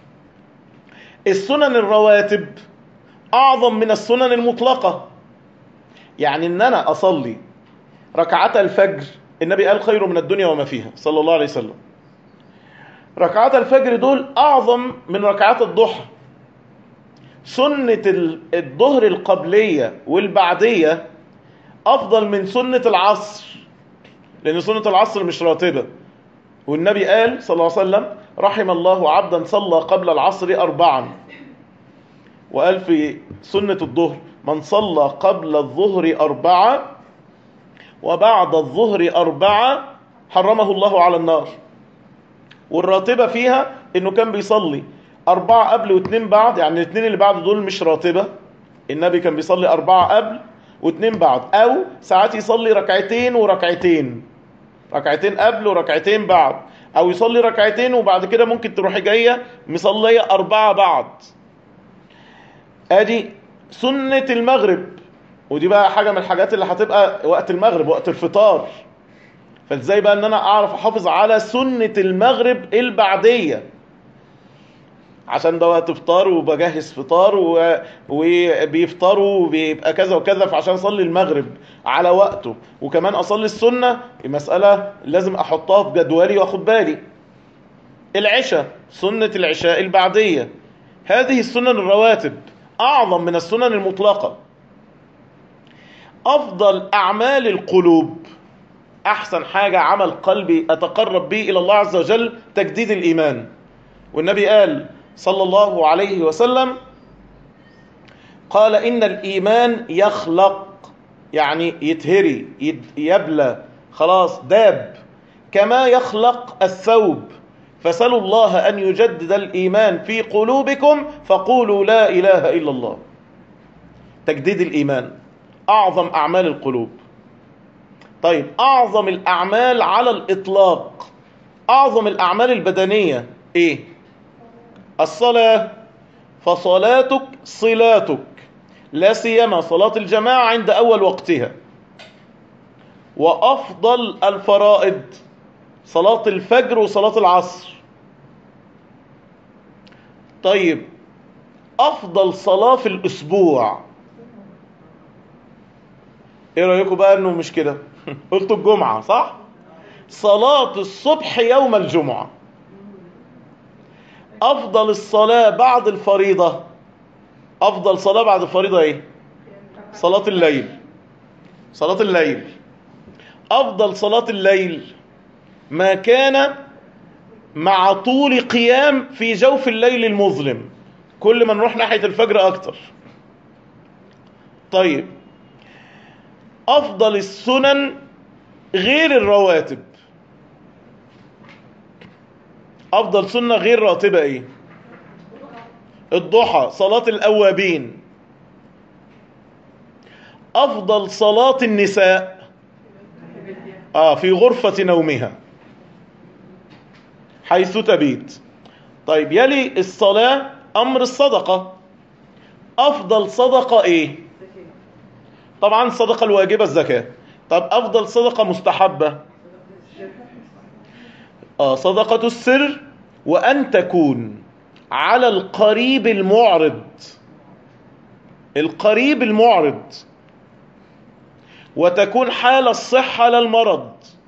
السنن الرواتب اعظم من السنن المطلقه. يعني ان انا اصلي ركعات الفجر، النبي قال خير من الدنيا وما فيها صلى الله عليه وسلم. ركعات الفجر دول اعظم من ركعات الضحى. سنة الظهر القبلية والبعدية افضل من سنة العصر، لان سنة العصر مش راتبة. والنبي قال صلى الله عليه وسلم رحم الله عبدا صلى قبل العصر اربعا، وقال في سنة الظهر من صلى قبل الظهر اربعة وبعد الظهر اربعة حرمه الله على النار. والراتبة فيها انه كان بيصلي اربعة قبل واثنين بعد، يعني الاثنين اللي بعد دول مش راتبة. النبي كان بيصلي اربعة قبل واثنين بعد، او ساعات يصلي ركعتين وركعتين، ركعتين قبل وركعتين بعد، او يصلي ركعتين وبعد كده ممكن تروحي جاية مصلية اربعة بعد. ادي سنة المغرب، ودي بقى حاجة من الحاجات اللي هتبقى وقت المغرب وقت الفطار. فازاي بقى ان انا اعرف احافظ على سنة المغرب البعدية، عشان ده وقت فطار وبجهز فطار و... وبيفطروا وبيبقى كذا وكذا، فعشان اصلي المغرب على وقته وكمان اصلي السنة، مسألة لازم احطها في جدولي واخد بالي. العشاء، سنة العشاء البعدية، هذه السنن الرواتب اعظم من السنن المطلقة. افضل اعمال القلوب، احسن حاجة عمل قلبي اتقرب به الى الله عز وجل تجديد الايمان. والنبي قال صلى الله عليه وسلم قال ان الايمان يخلق، يعني يتهري يبلى خلاص داب، كما يخلق الثوب، فسلوا الله ان يجدد الايمان في قلوبكم فقولوا لا اله الا الله. تجديد الايمان اعظم اعمال القلوب. طيب اعظم الاعمال على الاطلاق، اعظم الاعمال البدنية ايه؟ الصلاة. فصلاتك صلاتك، لا سيما صلاة الجماعة عند اول وقتها. وافضل الفرائض صلاة الفجر وصلاة العصر. طيب افضل صلاة في الاسبوع، ايه رأيكم بقى انه مش كده؟ قلتوا الجمعة صح؟ صلاة الصبح يوم الجمعة. افضل الصلاة بعد الفريضة، افضل صلاة بعد الفريضة ايه؟ صلاة الليل. صلاة الليل افضل صلاة الليل ما كان مع طول قيام في جوف الليل المظلم، كل ما نروح ناحية الفجر اكتر. طيب افضل السنن غير الرواتب، افضل سنة غير راتبة ايه؟ الضحى، صلاة الاوابين. افضل صلاة النساء اه في غرفة نومها حيث تبيت. طيب يلي الصلاة امر الصدقة. افضل صدقة ايه؟ طبعا الصدقة الواجبة الزكاة. طب افضل صدقة مستحبة آه صدقة السر، وان تكون على القريب المعرض. القريب المعرض، وتكون حال الصحة للمرض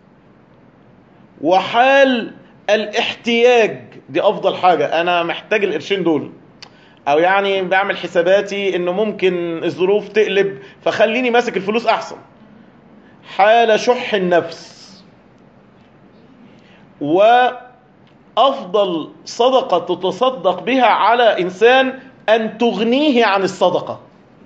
وحال الاحتياج. دي افضل حاجة، انا محتاج القرشين دول، او يعني بعمل حساباتي انه ممكن الظروف تقلب فخليني ماسك الفلوس احسن. حال شح النفس. وافضل صدقة تتصدق بها على انسان ان تغنيه عن الصدقة.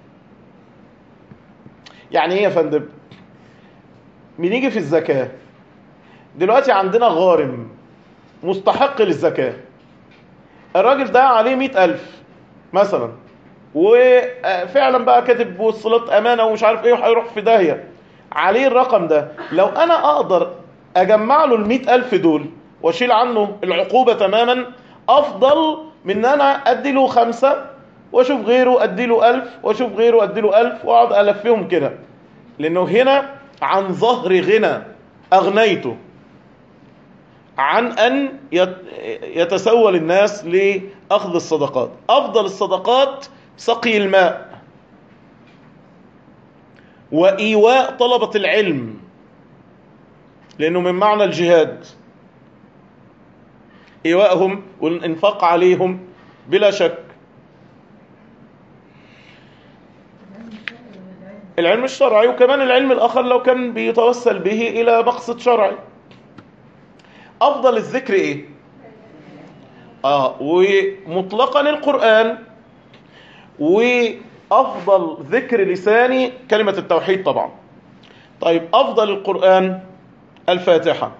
يعني ايه يا فندم؟ بنيجي في الزكاة دلوقتي عندنا غارم مستحق للزكاة، الراجل ده عليه مئة ألف مثلا، وفعلا بقى كاتب وصلات امانه ومش عارف ايه وهيروح في داهيه عليه الرقم ده، لو انا اقدر اجمع له المئة الف دول واشيل عنه العقوبه تماما، افضل من ان انا ادي له خمسه واشوف غيره ادي له الف واشوف غيره ادي له الف واقعد الفهم كده. لانه هنا عن ظهر غنى اغنيته عن ان يتسول الناس لاخذ الصدقات. افضل الصدقات سقي الماء وايواء طلبة العلم، لانه من معنى الجهاد ايواءهم والانفاق عليهم بلا شك. العلم الشرعي وكمان العلم الاخر لو كان بيتوسل به الى مقصد شرعي. افضل الذكر ايه؟ اه ومطلقا القرآن، وافضل ذكر لساني كلمة التوحيد طبعا. طيب افضل القرآن الفاتحة.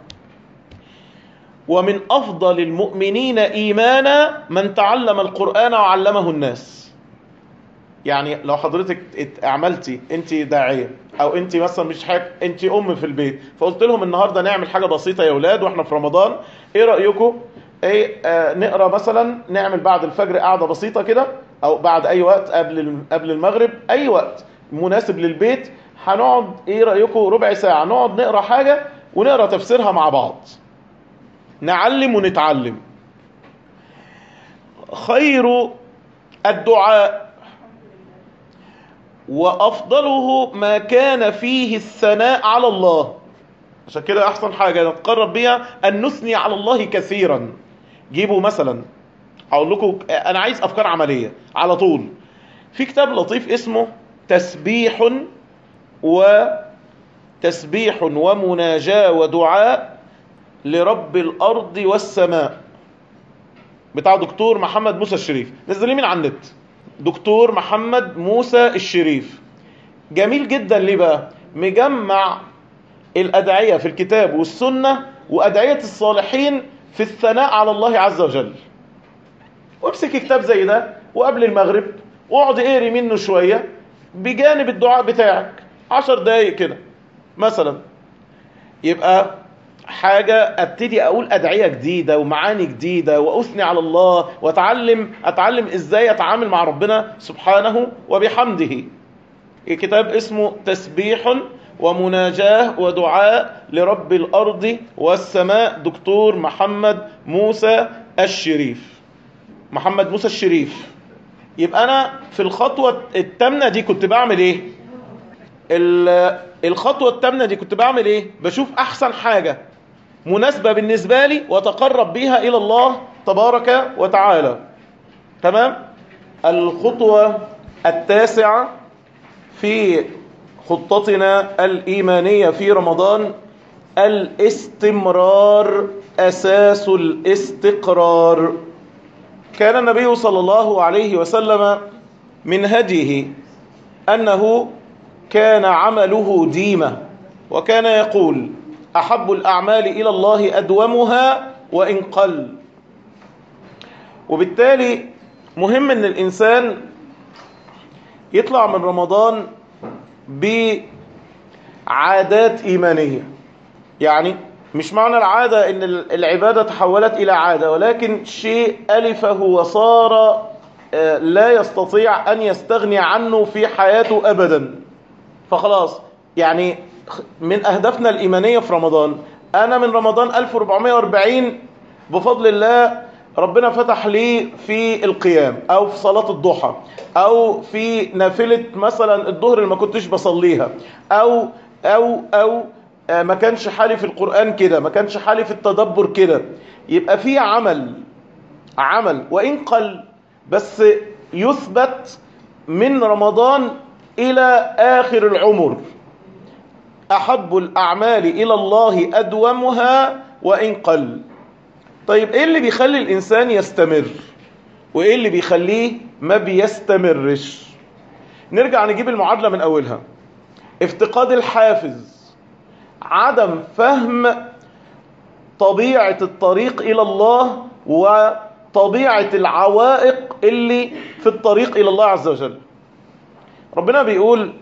ومن افضل المؤمنين ايمانا من تعلم القرآن وعلمه الناس. يعني لو حضرتك عملتي انت داعية او انت مثلا مش حاجة، انت ام في البيت، فقلت لهم النهاردة نعمل حاجة بسيطة يا اولاد واحنا في رمضان، ايه رأيكم ايه آه نقرأ مثلا، نعمل بعد الفجر قعدة بسيطة كده او بعد اي وقت قبل قبل المغرب، اي وقت مناسب للبيت، هنقعد ايه رأيكم ربع ساعة نقعد نقرأ حاجة ونقرأ تفسيرها مع بعض، نعلم ونتعلم. خير الدعاء وأفضله ما كان فيه الثناء على الله. عشان كده أحسن حاجة نتقرب بيها أن نثني على الله كثيرا. جيبوا مثلا، هقول لكم أنا عايز أفكار عملية على طول. في كتاب لطيف اسمه تسبيح وتسبيح ومناجاة ودعاء لرب الأرض والسماء، بتاع دكتور محمد موسى الشريف، نزليه من على النت. دكتور محمد موسى الشريف جميل جدا. ليه بقى؟ مجمع الأدعية في الكتاب والسنة وأدعية الصالحين في الثناء على الله عز وجل. وامسك كتاب زي ده وقبل المغرب واقعد اقري منه شوية بجانب الدعاء بتاعك عشر دقايق كده مثلا، يبقى حاجة ابتدي اقول ادعية جديدة ومعاني جديدة واثني على الله واتعلم اتعلم ازاي اتعامل مع ربنا سبحانه وبحمده. الكتاب اسمه تسبيح ومناجاة ودعاء لرب الارض والسماء، دكتور محمد موسى الشريف. محمد موسى الشريف. يبقى انا في الخطوة التامنة دي كنت بعمل ايه؟ الخطوة التامنة دي كنت بعمل ايه؟ بشوف احسن حاجة مناسبة بالنسبة لي وتقرب بيها الى الله تبارك وتعالى. تمام؟ الخطوة التاسعة في خطتنا الإيمانية في رمضان الاستمرار أساس الاستقرار. كان النبي صلى الله عليه وسلم من هديه أنه كان عمله ديمة، وكان يقول أحب الأعمال إلى الله أدومها وإن قل. وبالتالي مهم أن الإنسان يطلع من رمضان بعادات إيمانية. يعني مش معنى العادة أن العبادة تحولت إلى عادة، ولكن شيء ألفه وصار لا يستطيع أن يستغني عنه في حياته أبدا. فخلاص يعني من أهدافنا الإيمانية في رمضان، أنا من رمضان ألف وأربعمائة وأربعين بفضل الله ربنا فتح لي في القيام أو في صلاة الضحى أو في نافلة مثلا الظهر اللي ما كنتش بصليها، أو أو أو ما كانش حالي في القرآن كده، ما كانش حالي في التدبر كده. يبقى في عمل عمل وإن قل بس يثبت من رمضان إلى آخر العمر. أحب الأعمال إلى الله أدومها وإن قل. طيب إيه اللي بيخلي الإنسان يستمر وإيه اللي بيخليه ما بيستمرش؟ نرجع نجيب المعادلة من أولها. افتقاد الحافز، عدم فهم طبيعة الطريق إلى الله طبيعة العوائق اللي في الطريق إلى الله عز وجل. ربنا بيقول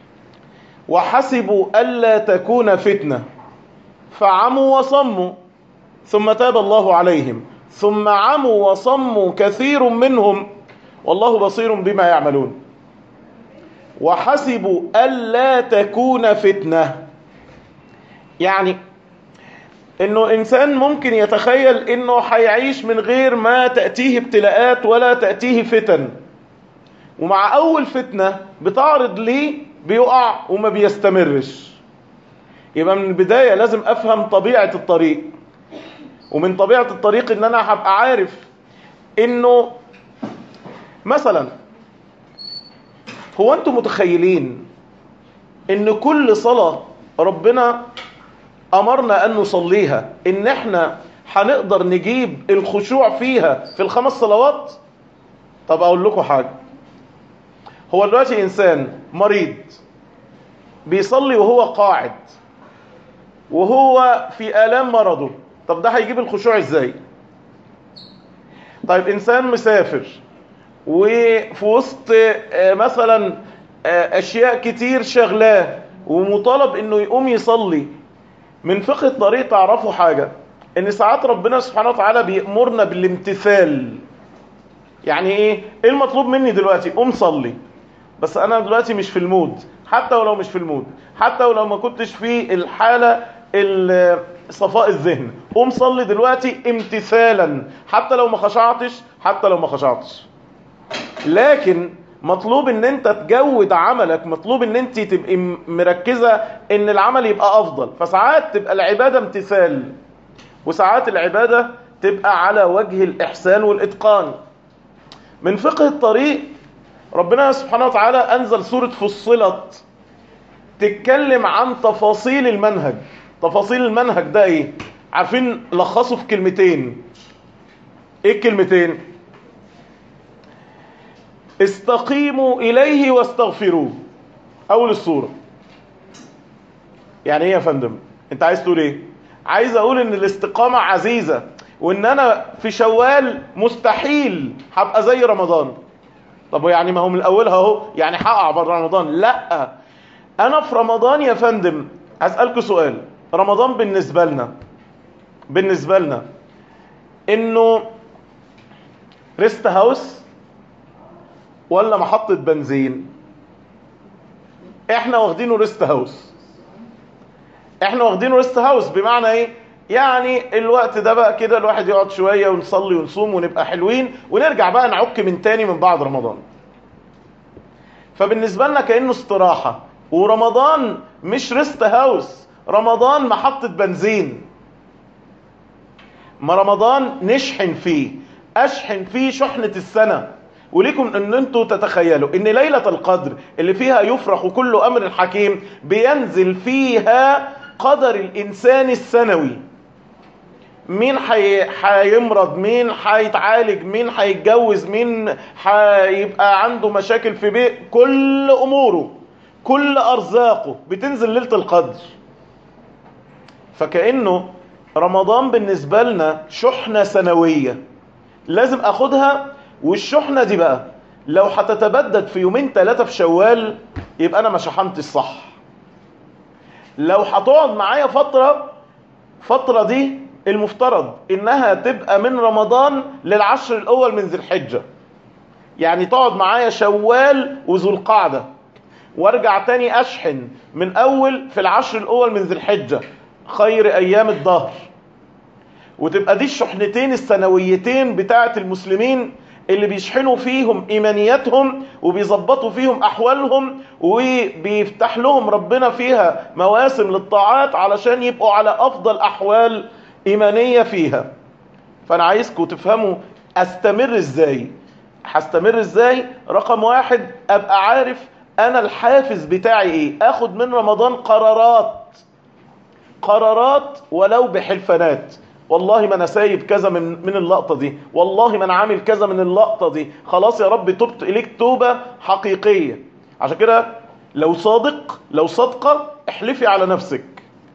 وحسبوا ألا تكون فتنة فعموا وصموا ثم تاب الله عليهم ثم عموا وصموا كثير منهم والله بصير بما يعملون. وحسبوا ألا تكون فتنة، يعني انه انسان ممكن يتخيل انه حيعيش من غير ما تأتيه ابتلاءات ولا تأتيه فتن، ومع اول فتنة بتعرض ليه بيقع وما بيستمرش. يبقى من البداية لازم افهم طبيعة الطريق، ومن طبيعة الطريق ان انا هبقى عارف انه مثلا هو انتم متخيلين ان كل صلاة ربنا امرنا ان نصليها ان احنا هنقدر نجيب الخشوع فيها في الخمس صلوات؟ طب اقول لكم حاجة، هو دلوقتي انسان مريض بيصلي وهو قاعد وهو في آلام مرضه، طب ده هيجيب الخشوع ازاي؟ طيب انسان مسافر وفي وسط مثلا اشياء كتير شغلاه ومطالب انه يقوم يصلي، من فقه الطريق تعرفوا حاجة، ان ساعات ربنا سبحانه وتعالى بيأمرنا بالامتثال. يعني ايه؟ ايه المطلوب مني دلوقتي؟ قوم صلي، بس انا دلوقتي مش في المود، حتى ولو مش في المود، حتى ولو ما كنتش في الحالة صفاء الذهن، قوم صلي دلوقتي امتثالا، حتى لو ما خشعتش، حتى لو ما خشعتش. لكن مطلوب ان انت تجود عملك، مطلوب ان انت تبقى مركزة ان العمل يبقى افضل. فساعات تبقى العبادة امتثال، وساعات العبادة تبقى على وجه الاحسان والاتقان. من فقه الطريق ربنا سبحانه وتعالى انزل سورة فصلت تتكلم عن تفاصيل المنهج. تفاصيل المنهج ده ايه؟ عارفين لخصوا في كلمتين. ايه الكلمتين؟ استقيموا إليه واستغفروه. أول السورة. يعني ايه يا فندم؟ انت عايز تقول ايه؟ عايز اقول ان الاستقامة عزيزة، وان انا في شوال مستحيل هبقى زي رمضان. طب يعني ما هو من اولها اهو، يعني هقع بره رمضان؟ لا، انا في رمضان يا فندم هسألكوا سؤال. رمضان بالنسبة لنا بالنسبة لنا انه ريست هاوس ولا محطة بنزين؟ احنا واخدينه ريست هاوس. احنا واخدينه ريست هاوس بمعنى ايه؟ يعني الوقت ده بقى كده الواحد يقعد شوية ونصلي ونصوم ونبقى حلوين ونرجع بقى نعك من تاني من بعد رمضان. فبالنسبة لنا كأنه استراحة. ورمضان مش ريست هاوس، رمضان محطة بنزين. ما رمضان نشحن فيه، اشحن فيه شحنة السنة. وليكم ان انتوا تتخيلوا ان ليلة القدر اللي فيها يفرح كل امر حكيم بينزل فيها قدر الانسان السنوي. مين هيمرض، مين هيتعالج، مين هيتجوز، مين هيبقى عنده مشاكل في بيت، كل اموره كل ارزاقه بتنزل ليلة القدر. فكأنه رمضان بالنسبة لنا شحنة سنوية لازم اخدها. والشحنة دي بقى لو هتتبدد في يومين ثلاثة في شوال يبقى انا ما شحنتش صح. لو هتقعد معايا فترة، فترة دي المفترض انها تبقى من رمضان للعشر الاول من ذي الحجة، يعني تقعد معايا شوال وذو القعدة، وارجع تاني اشحن من اول في العشر الاول من ذي الحجة خير ايام الدهر. وتبقى دي الشحنتين السنويتين بتاعت المسلمين اللي بيشحنوا فيهم ايمانياتهم وبيظبطوا فيهم احوالهم وبيفتح لهم ربنا فيها مواسم للطاعات علشان يبقوا على افضل احوال ايمانية فيها. فانا عايزكم تفهموا استمر ازاي. هستمر ازاي؟ رقم واحد، ابقى عارف انا الحافز بتاعي ايه. اخد من رمضان قرارات، قرارات ولو بحلفانات. والله ما انا سايب كذا من من اللقطه دي، والله ما انا عامل كذا من اللقطه دي، خلاص يا رب تبت اليك توبه حقيقيه. عشان كده لو صادق، لو صادقه، احلفي على نفسك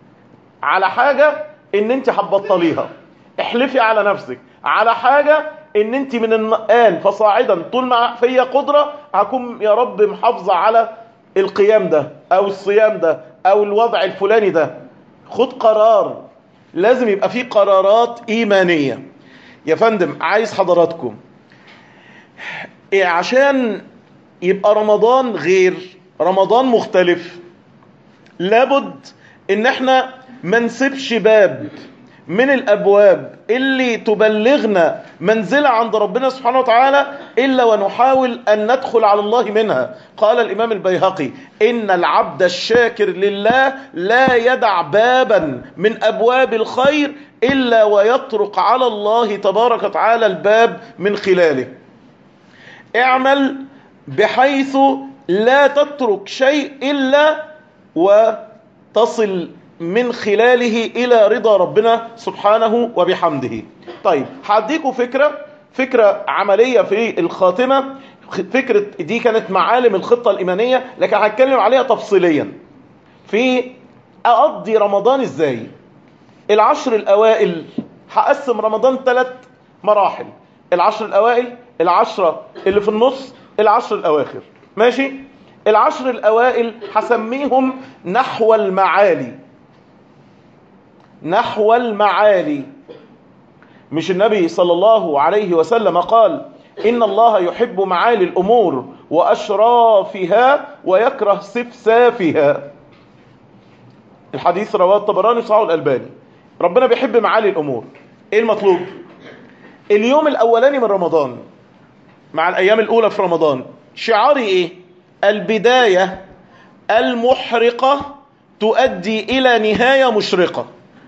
على حاجه ان انت هتبطليها. احلفي على نفسك على حاجه ان انت من الآن فصاعدا طول ما فيا قدرة هكون يا رب محافظة على القيام ده او الصيام ده او الوضع الفلاني ده. خد قرار، لازم يبقى فيه قرارات ايمانية. يا فندم عايز حضراتكم إيه عشان يبقى رمضان غير رمضان مختلف، لابد ان احنا ما نسيبش باب من الابواب اللي تبلغنا منزلة عند ربنا سبحانه وتعالى الا ونحاول ان ندخل على الله منها. قال الامام البيهقي ان العبد الشاكر لله لا يدع بابا من ابواب الخير الا ويطرق على الله تبارك وتعالى الباب من خلاله. اعمل بحيث لا تترك شيء إلا وتصل من خلاله إلى رضا ربنا سبحانه وبحمده. طيب هديكم فكرة فكرة عملية في الخاتمة. فكرة دي كانت معالم الخطة الإيمانية، لكن هتكلم عليها تفصيليا في أقضي رمضان إزاي. العشر الأوائل هقسم رمضان ثلاث مراحل: العشر الأوائل، العشرة اللي في النص، العشر الأواخر. ماشي؟ العشر الأوائل هسميهم نحو المعالي. نحو المعالي. مش النبي صلى الله عليه وسلم قال إن الله يحب معالي الأمور وأشرافها ويكره سفسافها؟ الحديث رواه الطبراني وصححه الألباني. ربنا بيحب معالي الأمور. إيه المطلوب؟ اليوم الأولاني من رمضان مع الأيام الأولى في رمضان شعاري إيه؟ البداية المحرقة تؤدي إلى نهاية مشرقة.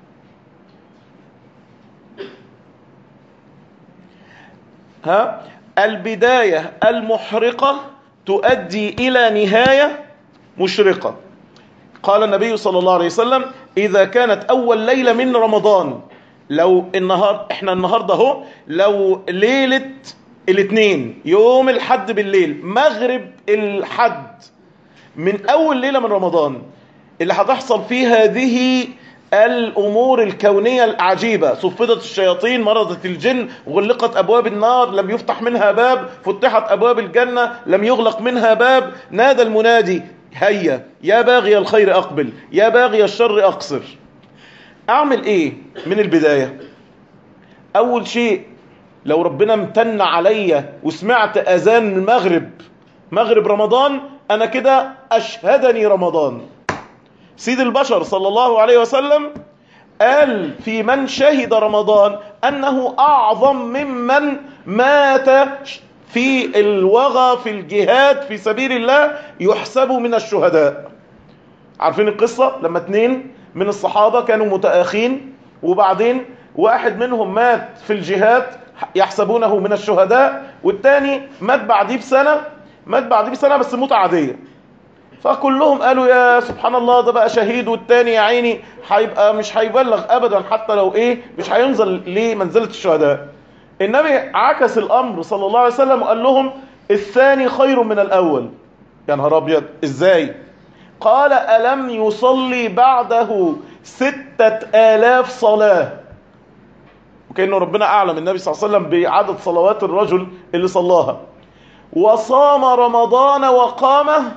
ها؟ البداية المحرقة تؤدي إلى نهاية مشرقة. قال النبي صلى الله عليه وسلم إذا كانت أول ليلة من رمضان، لو النهار احنا النهاردة اهو، لو ليلة الاثنين يوم الحد بالليل مغرب الحد من اول ليلة من رمضان، اللي هتحصل فيه هذه الامور الكونية العجيبة: صفدت الشياطين، مرضت الجن، غلقت ابواب النار لم يفتح منها باب، فتحت ابواب الجنة لم يغلق منها باب، نادى المنادي هيا يا باغي الخير اقبل يا باغي الشر اقصر. اعمل ايه من البداية؟ اول شيء لو ربنا امتن عليا وسمعت اذان المغرب مغرب رمضان، انا كده اشهدني رمضان. سيد البشر صلى الله عليه وسلم قال في من شهد رمضان انه اعظم ممن مات في الوغى في الجهاد في سبيل الله يحسب من الشهداء. عارفين القصة لما اتنين من الصحابة كانوا متآخين وبعدين واحد منهم مات في الجهاد يحسبونه من الشهداء، والتاني مات بعديه بسنة مات بعديه بسنة بس موت عادية. فكلهم قالوا يا سبحان الله ده بقى شهيد، والتاني يا عيني هيبقى مش هيبلغ ابدا حتى لو ايه مش هينزل لمنزلة الشهداء. النبي عكس الامر صلى الله عليه وسلم وقال لهم الثاني خير من الاول. يا نهار ابيض ازاي؟ قال ألم يصلي بعده ستة آلاف صلاة؟ وكأنه ربنا أعلم النبي صلى الله عليه وسلم بعدد صلوات الرجل اللي صلاها. وصام رمضان وقامه،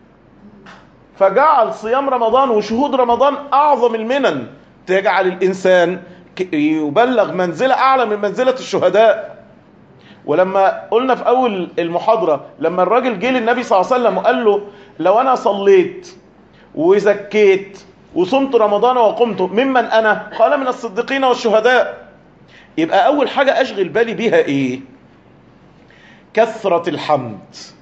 فجعل صيام رمضان وشهود رمضان أعظم المنن، تجعل الإنسان يبلغ منزلة أعلى من منزلة الشهداء. ولما قلنا في أول المحاضرة لما الراجل جه للنبي صلى الله عليه وسلم وقال له لو أنا صليت وزكيت وصمت رمضان وقمت ممن أنا؟ قال من الصديقين والشهداء. يبقى أول حاجة أشغل بالي بيها إيه؟ كثرة الحمد.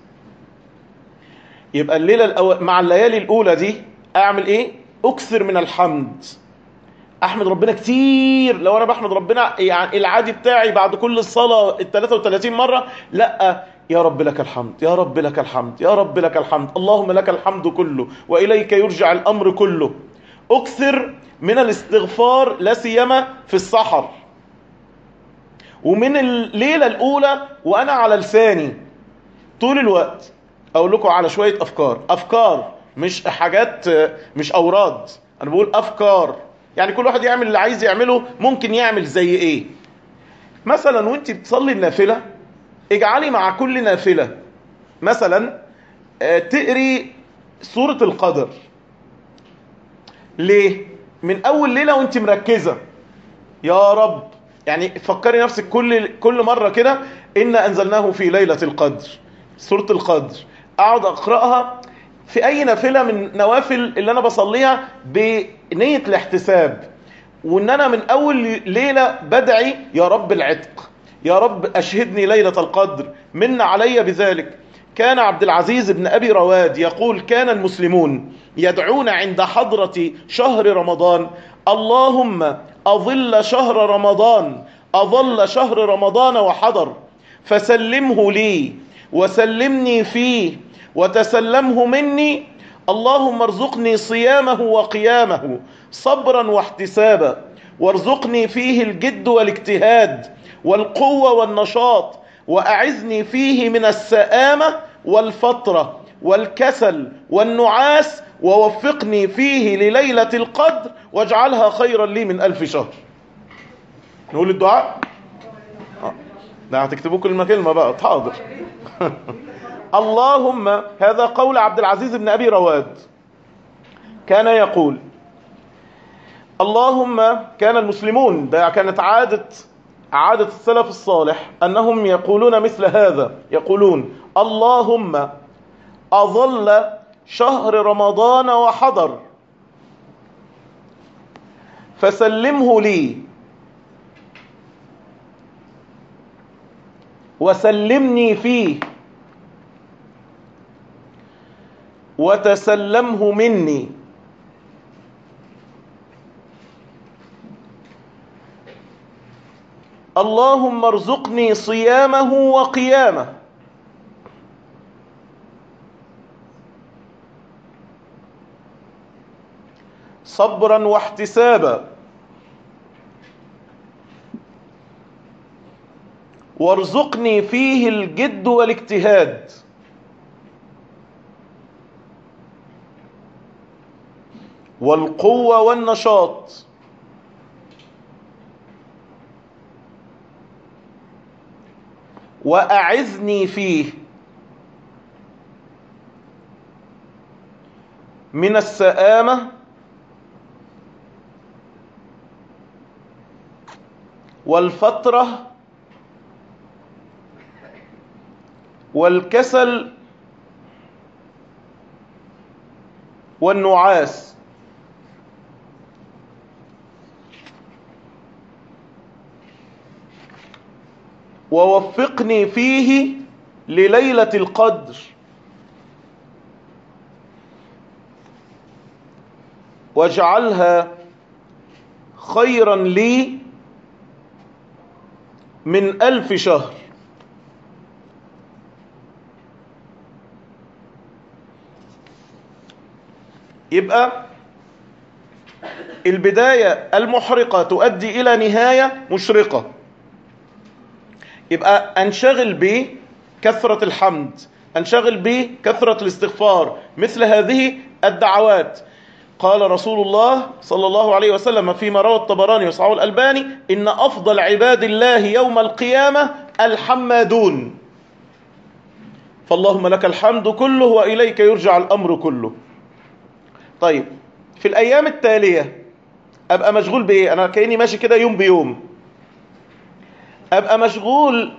يبقى الليلة الأو... مع الليالي الأولى دي أعمل إيه؟ أكثر من الحمد. أحمد ربنا كتير. لو أنا بحمد ربنا يعني العادي بتاعي بعد كل الصلاة الثلاثة وثلاثين مرة، لا، يا رب لك الحمد يا رب لك الحمد يا رب لك الحمد اللهم لك الحمد كله وإليك يرجع الأمر كله. أكثر من الاستغفار لا سيما في السحر، ومن الليلة الأولى وأنا على لساني طول الوقت أقول لكم على شوية أفكار. أفكار مش حاجات، مش أوراد، أنا بقول أفكار. يعني كل واحد يعمل اللي عايز يعمله. ممكن يعمل زي إيه؟ مثلا وانت بتصلي النافلة اجعلي مع كل نافلة مثلا تقري سورة القدر. ليه؟ من اول ليلة وانت مركزة يا رب، يعني فكري نفسك كل كل مرة كده إن أنزلناه في ليلة القدر، سورة القدر، أقعد أقرأها في أي نافلة من نوافل اللي أنا بصليها بنية الاحتساب، وإن أنا من أول ليلة بدعي يا رب العتق، يا رب أشهدني ليلة القدر، من علي بذلك. كان عبد العزيز بن أبي رواد يقول كان المسلمون يدعون عند حضرة شهر رمضان اللهم أظل شهر رمضان، أظل شهر رمضان وحضر، فسلمه لي وسلمني فيه وتسلمه مني، اللهم ارزقني صيامه وقيامه صبرا واحتسابا، وارزقني فيه الجد والاجتهاد والقوة والنشاط، وأعزني فيه من السآمة والفترة والكسل والنعاس، ووفقني فيه لليلة القدر واجعلها خيرا لي من ألف شهر. نقول الدعاء؟ لا هتكتبوا كلمة كلمة بقى، حاضر. اللهم، هذا قول عبد العزيز بن أبي رواد، كان يقول اللهم، كان المسلمون، ده كانت عادة عادة السلف الصالح أنهم يقولون مثل هذا، يقولون اللهم أظل شهر رمضان وحضر فسلمه لي وسلمني فيه وتسلمه مني، اللهم ارزقني صيامه وقيامه صبرا واحتسابا، وارزقني فيه الجد والاجتهاد والقوة والنشاط، وأعزني فيه من السآمة والفترة والكسل والنعاس، ووفقني فيه لليلة القدر واجعلها خيرا لي من ألف شهر. يبقى البداية المحرقة تؤدي إلى نهاية مشرقة. يبقى أنشغل بكثرة الحمد، أنشغل بكثرة الاستغفار، مثل هذه الدعوات. قال رسول الله صلى الله عليه وسلم فيما روى الطبراني وصححه الألباني إن أفضل عباد الله يوم القيامة الحمادون، فاللهم لك الحمد كله وإليك يرجع الأمر كله. طيب في الأيام التالية أبقى مشغول بإيه؟ أنا كأني ماشي كده يوم بيوم، أبقى مشغول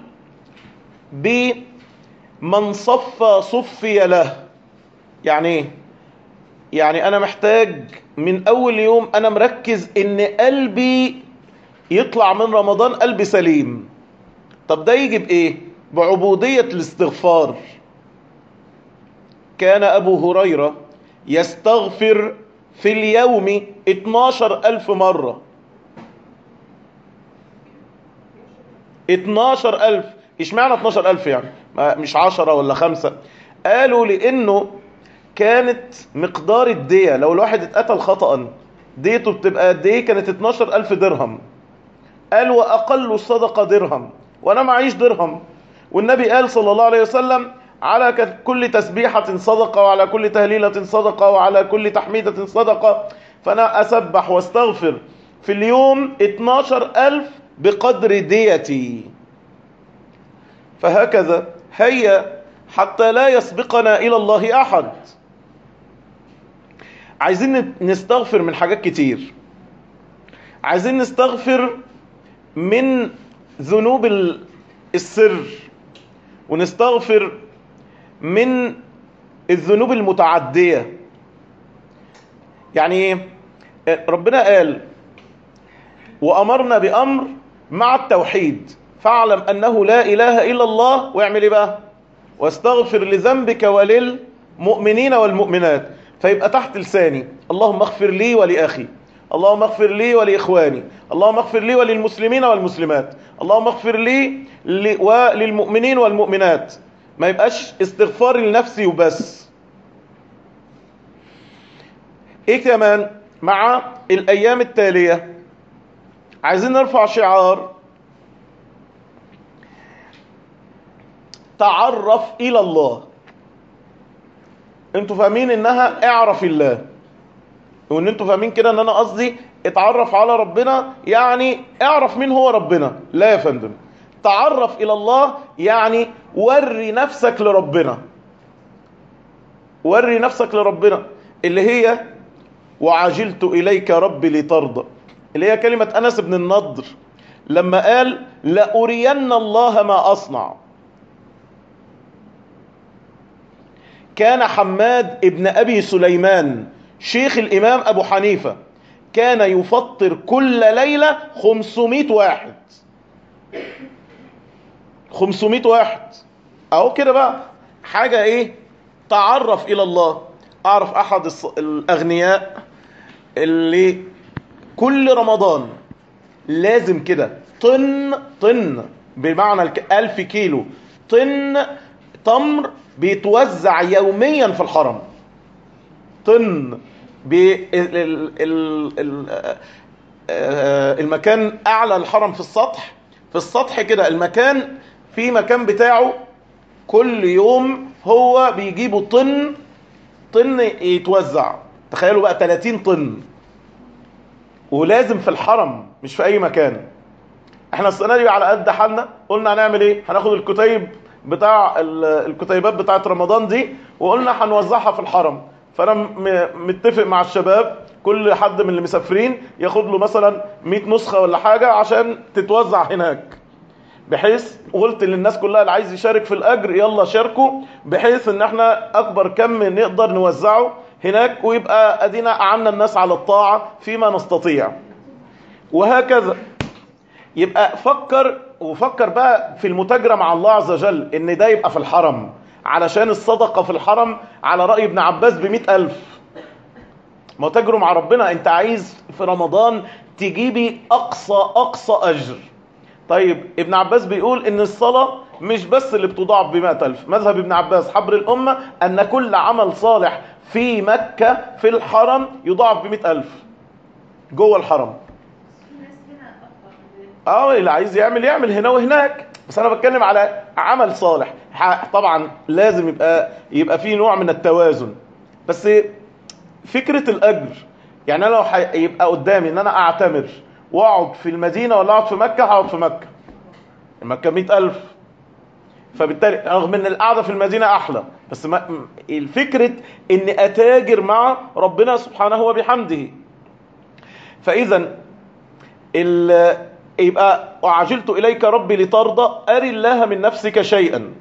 بمن صفى صفي له. يعني إيه؟ يعني أنا محتاج من أول يوم أنا مركز إن قلبي يطلع من رمضان قلبي سليم. طب ده يجي بإيه؟ بعبودية الاستغفار. كان أبو هريرة يستغفر في اليوم اتناشر ألف مرة. اتناشر ألف. اشمعنى اتناشر ألف يعني؟ مش عشرة ولا خمسة؟ قالوا لأنه كانت مقدار الدية، لو الواحد اتقتل خطأ ديته بتبقى قد ايه؟ كانت اتناشر ألف درهم. قال وأقل الصدقة درهم، وأنا معيش درهم، والنبي قال صلى الله عليه وسلم على كل تسبيحة صدقة، وعلى كل تهليلة صدقة، وعلى كل تحميدة صدقة. فأنا أسبح واستغفر في اليوم اتناشر ألف بقدر ديتي. فهكذا هيا حتى لا يسبقنا إلى الله أحد. عايزين نستغفر من حاجات كتير. عايزين نستغفر من ذنوب السر، ونستغفر من الذنوب المتعدية. يعني ايه؟ ربنا قال وأمرنا بأمر مع التوحيد، فاعلم أنه لا إله إلا الله، واعمل ايه بقى؟ واستغفر لذنبك وللمؤمنين والمؤمنات. فيبقى تحت لساني اللهم اغفر لي ولأخي، اللهم اغفر لي ولإخواني، اللهم اغفر لي وللمسلمين والمسلمات، اللهم اغفر لي وللمؤمنين والمؤمنات. ما يبقاش استغفار لنفسي وبس. ايه كمان مع الايام التالية؟ عايزين نرفع شعار تعرف الى الله. انتوا فاهمين انها اعرف الله، وان انتوا فاهمين كده ان انا قصدي اتعرف على ربنا يعني اعرف مين هو ربنا. لا يا فندم، تعرف الى الله يعني وري نفسك لربنا. وري نفسك لربنا اللي هي وعجلت اليك ربي لترضى، اللي هي كلمة انس بن النضر لما قال لأرين الله ما اصنع. كان حماد ابن ابي سليمان شيخ الامام ابو حنيفة كان يفطر كل ليلة خمسمائة واحد. خمسمائة واحد اهو كده بقى. حاجة ايه؟ تعرف الى الله. اعرف احد الاغنياء اللي كل رمضان لازم كده طن طن بمعنى الف كيلو طن تمر بيتوزع يوميا في الحرم. طن المكان اعلى الحرم في السطح، في السطح كده المكان في مكان بتاعه كل يوم هو بيجيبوا طن طن يتوزع. تخيلوا بقى ثلاثين طن، ولازم في الحرم مش في اي مكان. احنا السنه دي على قد حالنا قلنا هنعمل ايه؟ هناخد الكتيب بتاع الكتيبات بتاعت رمضان دي وقلنا هنوزعها في الحرم. فانا متفق مع الشباب كل حد من اللي مسافرين ياخد له مثلا مئة نسخه ولا حاجه عشان تتوزع هناك، بحيث قلت للناس كلها اللي عايز يشارك في الاجر يلا شاركوا، بحيث ان احنا اكبر كم نقدر نوزعه هناك، ويبقى ادينا اعنا الناس على الطاعه فيما نستطيع. وهكذا يبقى فكر وفكر بقى في المتاجرة مع الله عز وجل ان ده يبقى في الحرم، علشان الصدقة في الحرم على رأي ابن عباس بمئة ألف. ما تجروا مع ربنا. انت عايز في رمضان تجيبي اقصى اقصى اجر. طيب ابن عباس بيقول ان الصلاة مش بس اللي بتضاعف بمئة ألف. مذهب ابن عباس حبر الامة ان كل عمل صالح في مكة في الحرم يضاعف بمئة ألف جوه الحرم. اه اللي عايز يعمل يعمل هنا وهناك، بس انا بتكلم على عمل صالح. طبعا لازم يبقى يبقى فيه نوع من التوازن. بس فكرة الاجر يعني انا لو يبقى قدامي ان انا اعتمر واقعد في المدينة ولا اقعد في مكة، هقعد في مكة. مكة مئة ألف، فبالتالي رغم ان القعدة في المدينة احلى، بس ما الفكرة ان اتاجر مع ربنا سبحانه وبحمده. فاذا يبقى وعجلت إليك ربي لترضى أري الله من نفسك شيئا.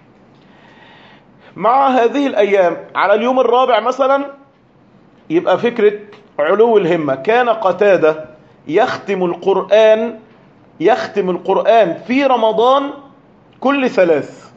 مع هذه الأيام على اليوم الرابع مثلا يبقى فكرة علو الهمة. كان قتادة يختم القرآن يختم القرآن في رمضان كل ثلاث،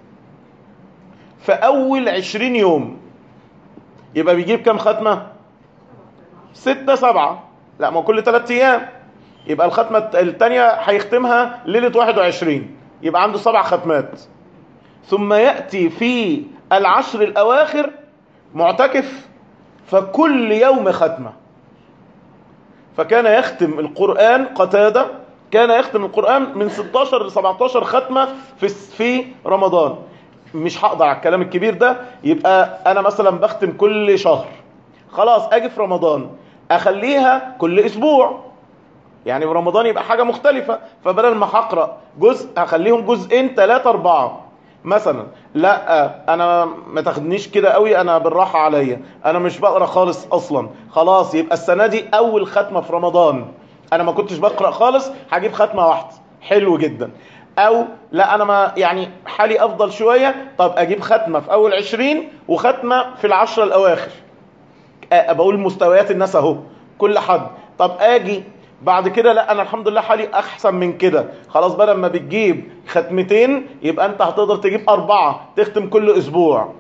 فأول عشرين يوم يبقى بيجيب كم ختمة؟ ستة سبعة، لا ما كل ثلاث أيام. يبقى الختمة الثانية هيختمها ليلة واحد وعشرين، يبقى عنده سبع ختمات. ثم يأتي في العشر الأواخر معتكف فكل يوم ختمة. فكان يختم القرآن قتادة كان يختم القرآن من ستاشر ل سبعتاشر ختمة في في رمضان. مش هقدر على الكلام الكبير ده. يبقى أنا مثلا بختم كل شهر، خلاص أجي في رمضان أخليها كل أسبوع. يعني في رمضان يبقى حاجة مختلفة، فبدل ما هقرأ جزء هخليهم جزئين ثلاثة أربعة مثلا. لا انا ما تاخدنيش كده قوي، انا بالراحة عليا، انا مش بقرأ خالص اصلا، خلاص يبقى السنة دي اول ختمة في رمضان انا ما كنتش بقرأ خالص، هجيب ختمة واحدة، حلو جدا. او لا انا ما يعني حالي افضل شوية، طب اجيب ختمة في اول عشرين وختمة في العشرة الاواخر. أه بقول مستويات الناس اهو كل حد. طب اجي بعد كده لا انا الحمد لله حالي احسن من كده، خلاص بدل ما بتجيب ختمتين يبقى انت هتقدر تجيب اربعة تختم كل اسبوع.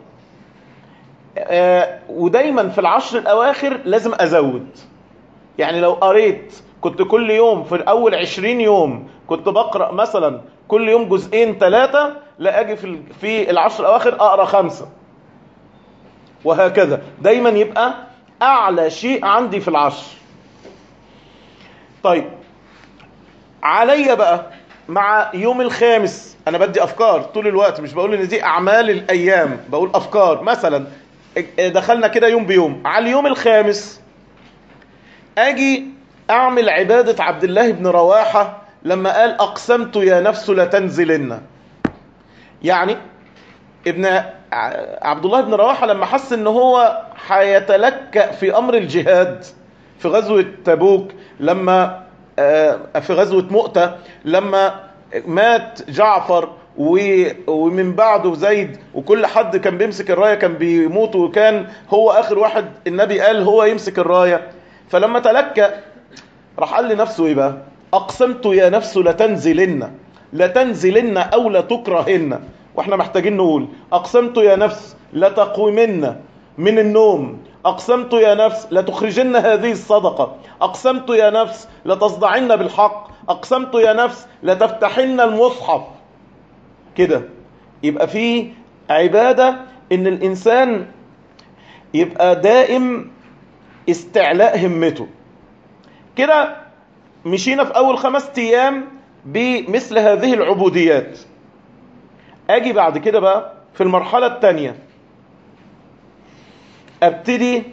آه ودايما في العشر الاواخر لازم ازود. يعني لو قريت كنت كل يوم في الاول عشرين يوم كنت بقرأ مثلا كل يوم جزئين ثلاثة، لا اجي في في العشر الاواخر اقرأ خمسة، وهكذا دايما يبقى اعلى شيء عندي في العشر. طيب عليا بقى مع يوم الخامس، انا بدي افكار طول الوقت، مش بقول ان دي اعمال الايام، بقول افكار. مثلا دخلنا كده يوم بيوم، على اليوم الخامس اجي اعمل عبادة عبد الله بن رواحة لما قال اقسمت يا نفس لتنزلن. يعني ابن عبد الله بن رواحة لما حس ان هو هيتلكأ في امر الجهاد في غزوة تبوك، لما في غزوة مؤتة لما مات جعفر ومن بعده زيد وكل حد كان بيمسك الراية كان بيموت، وكان هو اخر واحد النبي قال هو يمسك الراية. فلما تلكأ راح قال لنفسه ايه بقى؟ اقسمت يا نفس لتنزلن، لتنزلن او لتكرهن. واحنا محتاجين نقول اقسمت يا نفس لتقومن من النوم، اقسمت يا نفس لتخرجن هذه الصدقة، اقسمت يا نفس لتصدعن بالحق، اقسمت يا نفس لتفتحن المصحف. كده يبقى فيه عبادة ان الانسان يبقى دائم استعلاء همته. كده مشينا في اول خمس ايام بمثل هذه العبوديات. اجي بعد كده بقى في المرحلة الثانية ابتدي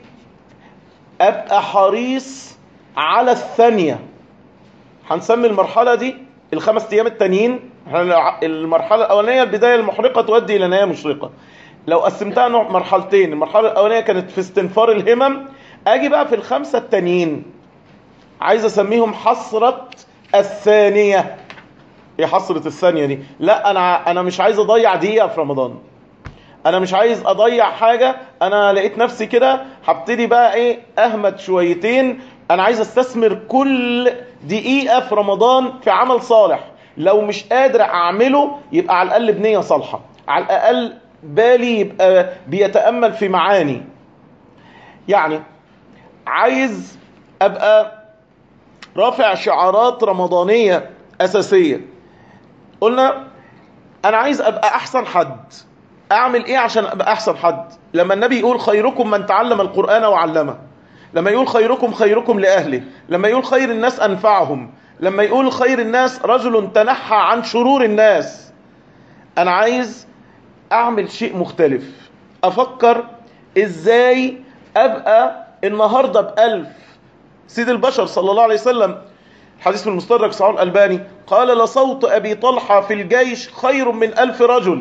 ابقى حريص على الثانية. هنسمي المرحلة دي الخمس ايام التانيين. المرحلة الاولانية البداية المحرقة تؤدي الى نهاية مشرقة. لو قسمتها مرحلتين، المرحلة الاولانية كانت في استنفار الهمم، اجي بقى في الخمسة التانيين عايز اسميهم حسرة الثانية. ايه حسرة الثانية دي؟ لا انا انا مش عايز اضيع دقيقة في رمضان، انا مش عايز اضيع حاجة. انا لقيت نفسي كده هبتدي بقى ايه اهمد شويتين. انا عايز استثمر كل دقيقة في رمضان في عمل صالح، لو مش قادر اعمله يبقى على الاقل بنية صالحة، على الاقل بالي يبقى بيتأمل في معاني. يعني عايز ابقى رافع شعارات رمضانية اساسية. قلنا انا عايز ابقى احسن حد. اعمل ايه عشان ابقى احسن حد؟ لما النبي يقول خيركم من تعلم القرآن وعلمه، لما يقول خيركم خيركم لأهله، لما يقول خير الناس أنفعهم، لما يقول خير الناس رجل تنحى عن شرور الناس. أنا عايز أعمل شيء مختلف، أفكر إزاي أبقى النهاردة بألف. سيد البشر صلى الله عليه وسلم حديث في المستدرك صحيح الألباني قال لصوت أبي طلحة في الجيش خير من ألف رجل.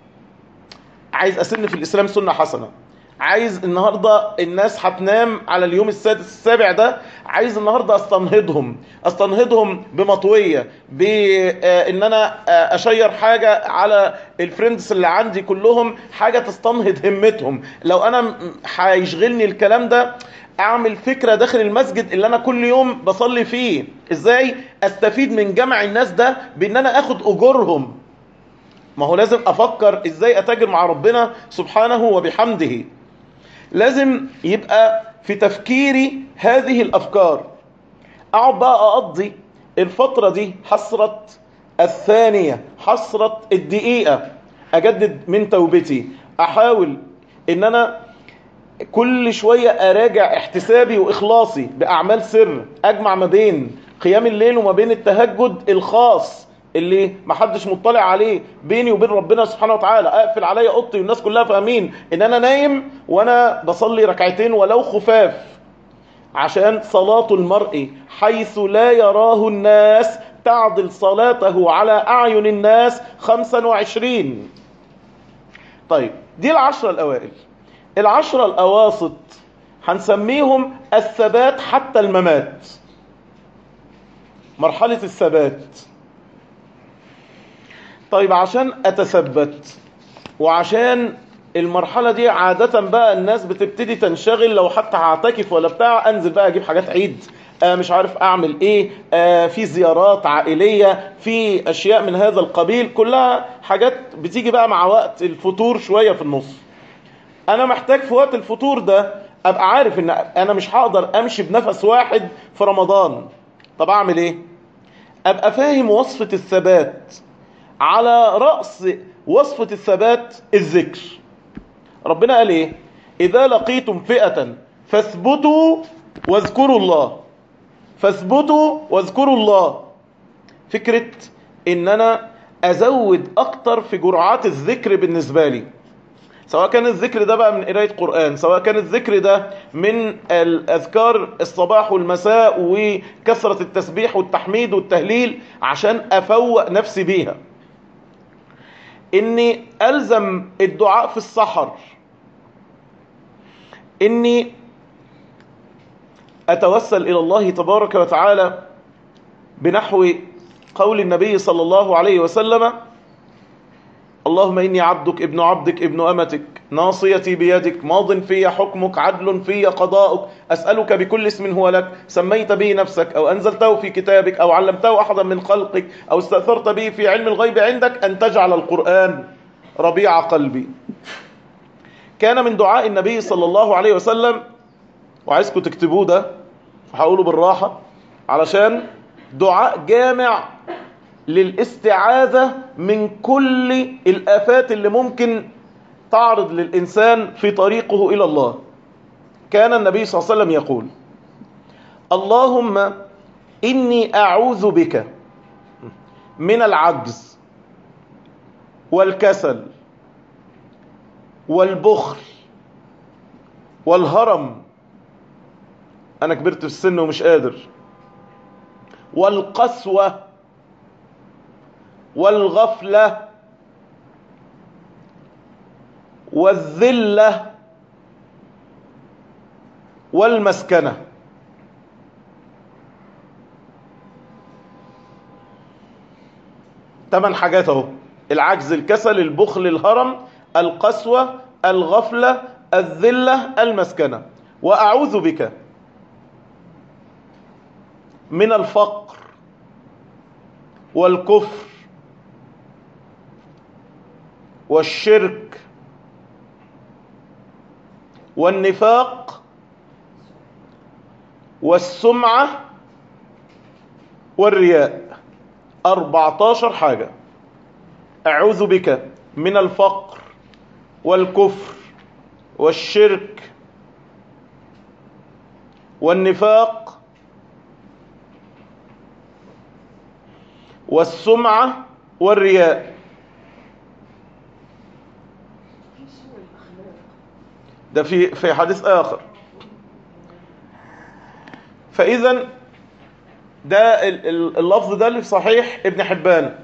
عايز أسن في الإسلام سنة حسنة. عايز النهاردة الناس هتنام على اليوم السادس السابع ده، عايز النهاردة استنهضهم استنهضهم بمطوية، بان انا اشير حاجة على الفريندز اللي عندي كلهم، حاجة تستنهض همتهم. لو انا هيشغلني الكلام ده اعمل فكرة داخل المسجد اللي انا كل يوم بصلي فيه، ازاي استفيد من جمع الناس ده بان انا اخد اجورهم. ما هو لازم افكر ازاي اتاجر مع ربنا سبحانه وبحمده. لازم يبقى في تفكيري هذه الافكار. اقعد بقى اقضي الفترة دي حسرة الثانية، حسرة الدقيقة، اجدد من توبتي، احاول ان انا كل شوية اراجع احتسابي واخلاصي باعمال سر، اجمع ما بين قيام الليل وما بين التهجد الخاص اللي محدش مطلع عليه بيني وبين ربنا سبحانه وتعالى. اقفل عليا اوضتي والناس كلها فاهمين ان انا نايم وانا بصلي ركعتين ولو خفاف. عشان صلاة المرء حيث لا يراه الناس تعدل صلاته على أعين الناس خمسا وعشرين. طيب دي العشرة الأوائل. العشرة الأواسط هنسميهم الثبات حتى الممات، مرحلة الثبات. طيب عشان أتثبت وعشان المرحلة دي عادة بقى الناس بتبتدي تنشغل، لو حتى هعتكف ولا بتاع انزل بقى اجيب حاجات عيد، آه مش عارف اعمل ايه، آه في زيارات عائلية، في اشياء من هذا القبيل، كلها حاجات بتيجي بقى مع وقت الفطور شوية في النص. انا محتاج في وقت الفطور ده ابقى عارف ان انا مش هقدر امشي بنفس واحد في رمضان. طب اعمل ايه؟ ابقى فاهم وصفة الثبات. على رأس وصفة الثبات الذكر. ربنا قال ايه؟ اذا لقيتم فئة فاثبتوا واذكروا الله. فاثبتوا واذكروا الله. فكرة ان انا ازود اكتر في جرعات الذكر بالنسبة لي، سواء كان الذكر ده بقى من قراية قرآن، سواء كان الذكر ده من الأذكار الصباح والمساء وكثرة التسبيح والتحميد والتهليل عشان أفوق نفسي بيها. إني ألزم الدعاء في السحر، إني أتوسل إلى الله تبارك وتعالى بنحو قول النبي صلى الله عليه وسلم: اللهم إني عبدك ابن عبدك ابن أمتك ناصيتي بيدك ماض في حكمك عدل في قضاؤك أسألك بكل اسم هو لك سميت به نفسك أو أنزلته في كتابك أو علمته أحدا من خلقك أو استأثرت به في علم الغيب عندك أن تجعل القرآن ربيع قلبي. كان من دعاء النبي صلى الله عليه وسلم، وعايزكم تكتبوه ده هقوله بالراحة علشان دعاء جامع للاستعاذة من كل الآفات اللي ممكن تعرض للإنسان في طريقه إلى الله. كان النبي صلى الله عليه وسلم يقول: اللهم إني أعوذ بك من العجز والكسل والبخل والهرم، أنا كبرت في السن ومش قادر، والقسوة والغفلة والذلة والمسكنة. ثمان حاجات اهو: العجز، الكسل، البخل، الهرم، القسوة، الغفلة، الذلة، المسكنة. وأعوذ بك من الفقر والكفر والشرك والنفاق والسمعة والرياء. أربعتاشر حاجة: أعوذ بك من الفقر والكفر والشرك والنفاق والسمعة والرياء. ده في في حديث آخر. فإذا ده اللفظ ده اللي في صحيح ابن حبان.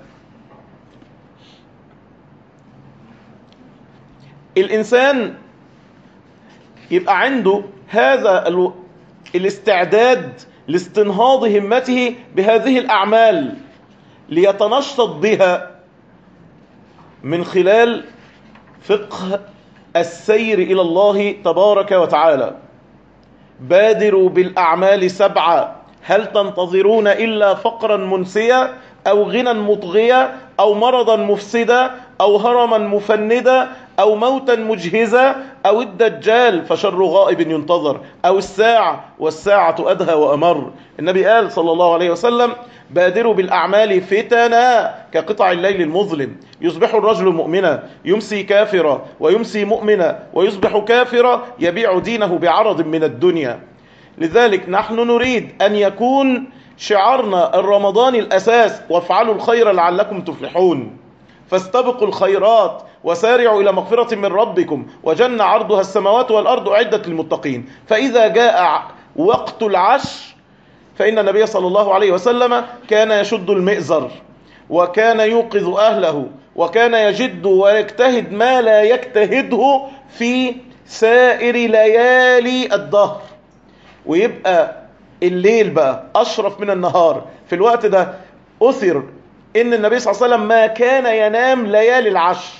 الإنسان يبقى عنده هذا الاستعداد لاستنهاض همته بهذه الأعمال ليتنشط بها من خلال فقه السير إلى الله تبارك وتعالى. بادروا بالأعمال سبعة هل تنتظرون إلا فقرا منسيا أو غنى مطغيا أو مرضا مفسدا أو هرما مفندا أو موتا مجهزا أو الدجال فشر غائب ينتظر أو الساعة والساعة أدهى وأمر. النبي قال صلى الله عليه وسلم: بادروا بالأعمال فتنا كقطع الليل المظلم، يصبح الرجل مؤمنا يمسي كافرا ويمسي مؤمنا ويصبح كافرا يبيع دينه بعرض من الدنيا. لذلك نحن نريد أن يكون شعارنا الرمضاني الأساس: وافعلوا الخير لعلكم تفلحون. فاستبقوا الخيرات وسارعوا إلى مغفرة من ربكم وجنة عرضها السماوات والأرض أعدت للمتقين. فإذا جاء وقت العشر فإن النبي صلى الله عليه وسلم كان يشد المئزر وكان يوقظ أهله وكان يجد ويجتهد ما لا يجتهده في سائر ليالي الدهر. ويبقى الليل بقى أشرف من النهار. في الوقت ده أثر إن النبي صلى الله عليه وسلم ما كان ينام ليالي العشر.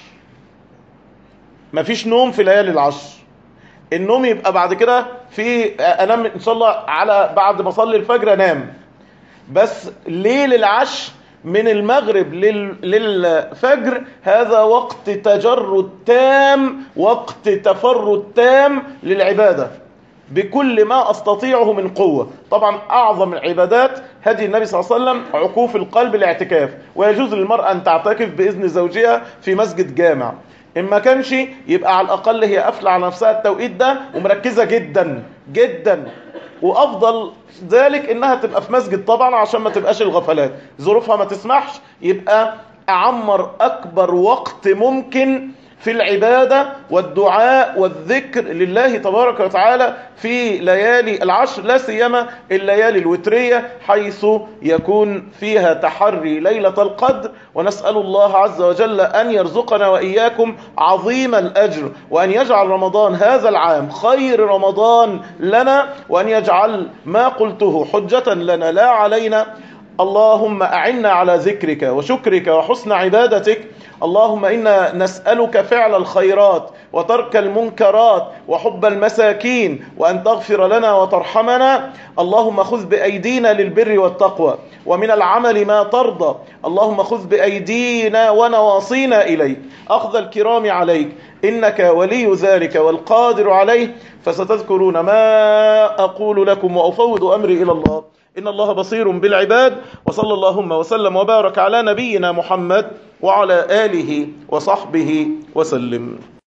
ما فيش نوم في ليالي العشر. النوم يبقى بعد كده في أنام إن شاء الله على بعد ما أصلي الفجر أنام. بس ليل العشر من المغرب للفجر هذا وقت تجرد تام، وقت تفرد تام للعبادة بكل ما أستطيعه من قوة. طبعا أعظم العبادات هدي النبي صلى الله عليه وسلم عكوف القلب الاعتكاف، ويجوز للمرأة أن تعتكف بإذن زوجها في مسجد جامع. إن ما كانش يبقى على الأقل هي قافلة على نفسها التوقيت ده ومركزة جدا جدا. وأفضل ذلك إنها تبقى في مسجد طبعا عشان ما تبقاش الغفلات، ظروفها ما تسمحش، يبقى أعمر أكبر وقت ممكن في العبادة والدعاء والذكر لله تبارك وتعالى في ليالي العشر، لا سيما الليالي الوترية حيث يكون فيها تحري ليلة القدر. ونسأل الله عز وجل أن يرزقنا وإياكم عظيم الأجر، وأن يجعل رمضان هذا العام خير رمضان لنا، وأن يجعل ما قلته حجة لنا لا علينا. اللهم أعنا على ذكرك وشكرك وحسن عبادتك. اللهم إنا نسألك فعل الخيرات وترك المنكرات وحب المساكين، وأن تغفر لنا وترحمنا. اللهم خذ بأيدينا للبر والتقوى ومن العمل ما ترضى. اللهم خذ بأيدينا ونواصينا إليك أخذ الكرام عليك، إنك ولي ذلك والقادر عليه. فستذكرون ما أقول لكم وأفوض أمري إلى الله، إن الله بصير بالعباد. وصلى اللهم وسلم وبارك على نبينا محمد وعلى آله وصحبه وسلم.